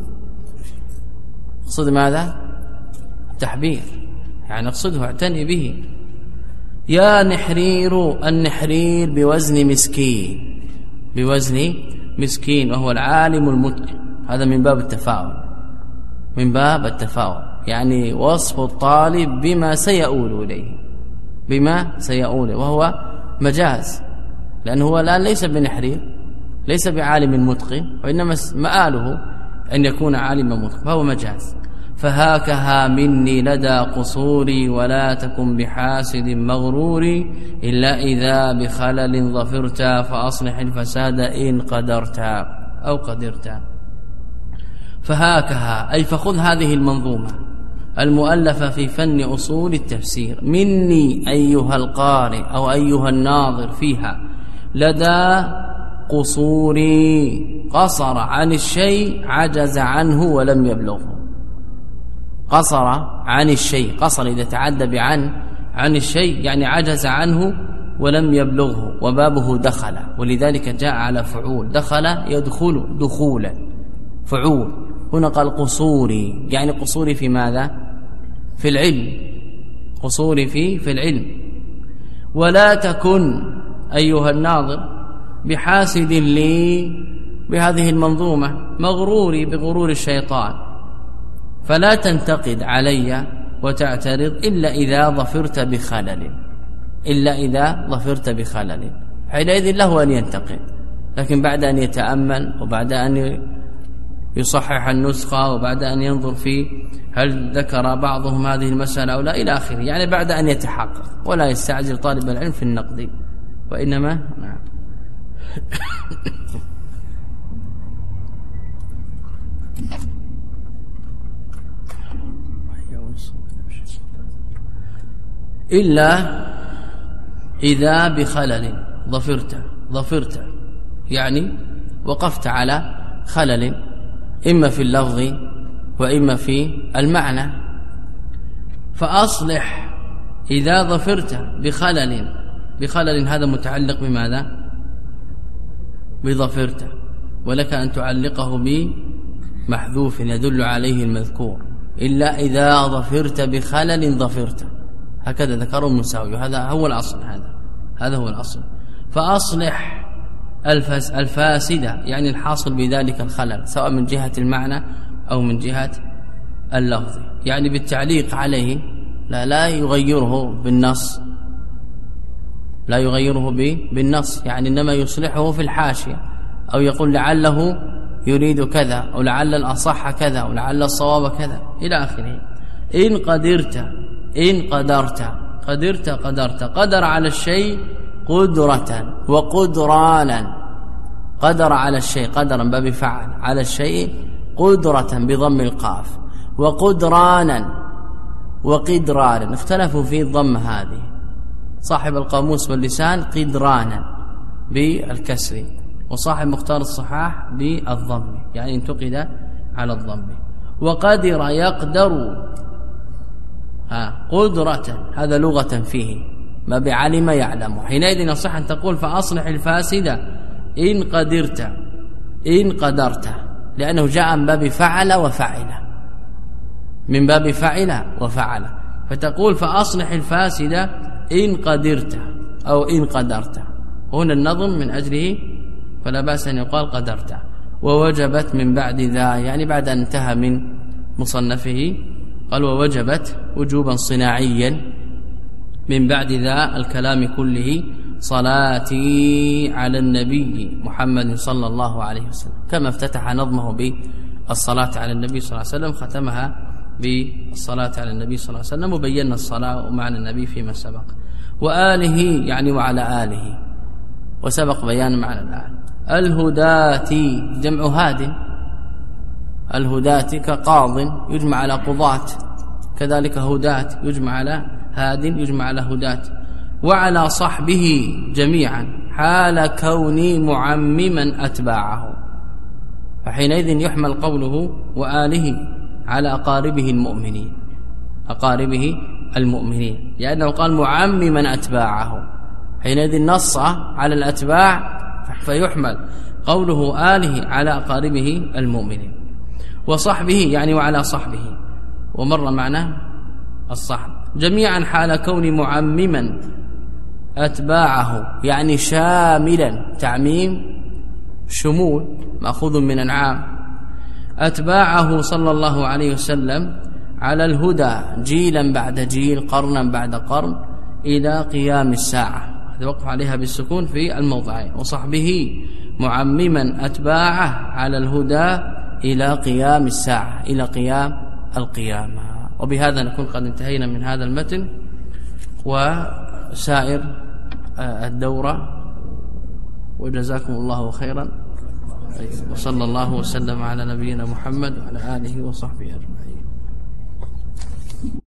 اقصد ماذا؟ التحبير، يعني اقصده اعتني به. يا نحرير، النحرير بوزن مسكين، بوزن مسكين، وهو العالم المتقن. هذا من باب التفاؤل، من باب التفاؤل، يعني وصف الطالب بما سيؤول إليه، بما سيؤول، وهو مجاز، لأنه هو الآن ليس بنحرير، ليس بعالم متقن، وإنما مآله أن يكون عالما متقن، فهو مجاز. فهاكها مني لدى قصوري ولا تكن بحاسد مغروري إلا إذا بخلل ظفرت فأصلح الفساد إن قدرت أو قدرت. فهاكها أي فخذ هذه المنظومة المؤلفة في فن أصول التفسير مني أيها القارئ أو أيها الناظر فيها لدى قصوري، قصر عن الشيء عجز عنه ولم يبلغه. قصر عن الشيء، قصر إذا تعدى بعن عن الشيء يعني عجز عنه ولم يبلغه، وبابه دخل، ولذلك جاء على فعول، دخل يدخل دخولا فعول. هنا قال قصوري، يعني قصوري في ماذا؟ في العلم، قصوري في في العلم. ولا تكن أيها الناظر بحاسد لي، بهذه المنظومة مغروري بغرور الشيطان، فلا تنتقد علي وتعترض إلا إذا ظفرت بخلل، إلا إذا ظفرت بخلل، حينئذ له أن ينتقد، لكن بعد أن يتأمل وبعد أن يصحح النسخة وبعد أن ينظر في هل ذكر بعضهم هذه المسألة أو لا إلى آخره، يعني بعد أن يتحقق، ولا يستعجل طالب العلم في النقد، وإنما نعم. إلا إذا بخلل ظفرت ظفرت يعني وقفت على خلل إما في اللفظ وإما في المعنى. فأصلح إذا ظفرت بخلل، بخلل هذا متعلق بماذا؟ بظفرت، ولك أن تعلقه بمحذوف يدل عليه المذكور، إلا إذا ظفرت بخلل ظفرت، هكذا ذكره المساوي، هذا هو الأصل، هذا هذا هو الأصل. فأصلح الفاس الفاسدة يعني الحاصل بذلك الخلل، سواء من جهة المعنى أو من جهة اللفظ، يعني بالتعليق عليه، لا لا يغيره بالنص، لا يغيره بالنص، يعني إنما يصلحه في الحاشية، أو يقول لعله يريد كذا، أو لعل الأصح كذا، أو لعل الصواب كذا إلى آخره. إن قدرت، إن قدرت، قدرت قدرت، قدر على الشيء قدرة وقدرانا، قدر على الشيء قدرا باب فعل، على الشيء قدرة بضم القاف، وقدرانا وقدرانا، اختلفوا في الضم هذه، صاحب القاموس واللسان قدرانا بالكسر، وصاحب مختار الصحاح بالضم، يعني انتقد على الضم. وقدر يقدر ها قدرة، هذا لغة فيه ما بعلم يعلم، حينئذ يصح أن تقول فأصلح الفاسدة إن قدرت، إن قدرت، لأنه جاء من باب فعل وفعل، من باب فعل وفعل، فتقول فأصلح الفاسدة إن قدرت أو إن قدرت، هنا النظم من أجله فلا بأس أن يقال قدرت. ووجبت من بعد ذا، يعني بعد أن انتهى من مصنفه قال ووجبت وجوبا صناعيا من بعد ذا الكلام كله صلاتي على النبي محمد صلى الله عليه وسلم، كما افتتح نظمه بالصلاة على النبي صلى الله عليه وسلم، ختمها بالصلاة على النبي صلى الله عليه وسلم، وبينا الصلاة ومعنى النبي فيما سبق. وآله يعني وعلى آله، وسبق بيان معنى الآن. الهداتي جمع هاد، الهداتي كقاض يجمع على قضاة، كذلك هدات يجمع على هاد يجمع على هدات. وعلى صحبه جميعا حال كوني معمما أتباعه، فحينئذ يحمل قوله وآله على أقاربه المؤمنين، أقاربه المؤمنين، لأنه قال معمما أتباعه، حينئذ نص على الأتباع، فيحمل قوله آله على أقاربه المؤمنين. وصحبه يعني وعلى صحبه، ومر معنا الصحب. جميعا حال كون معمما أتباعه، يعني شاملا، تعميم شمول مأخوذ من أنعام. أتباعه صلى الله عليه وسلم على الهدى جيلا بعد جيل، قرنا بعد قرن، إلى قيام الساعة، هذا وقف عليها بالسكون في الموضعين. وصحبه معمما أتباعه على الهدى إلى قيام الساعة، إلى قيام القيامة. وبهذا نكون قد انتهينا من هذا المتن وسائر الدورة، وجزاكم الله خيرا، وصلى الله وسلم على نبينا محمد وعلى آله وصحبه أجمعين.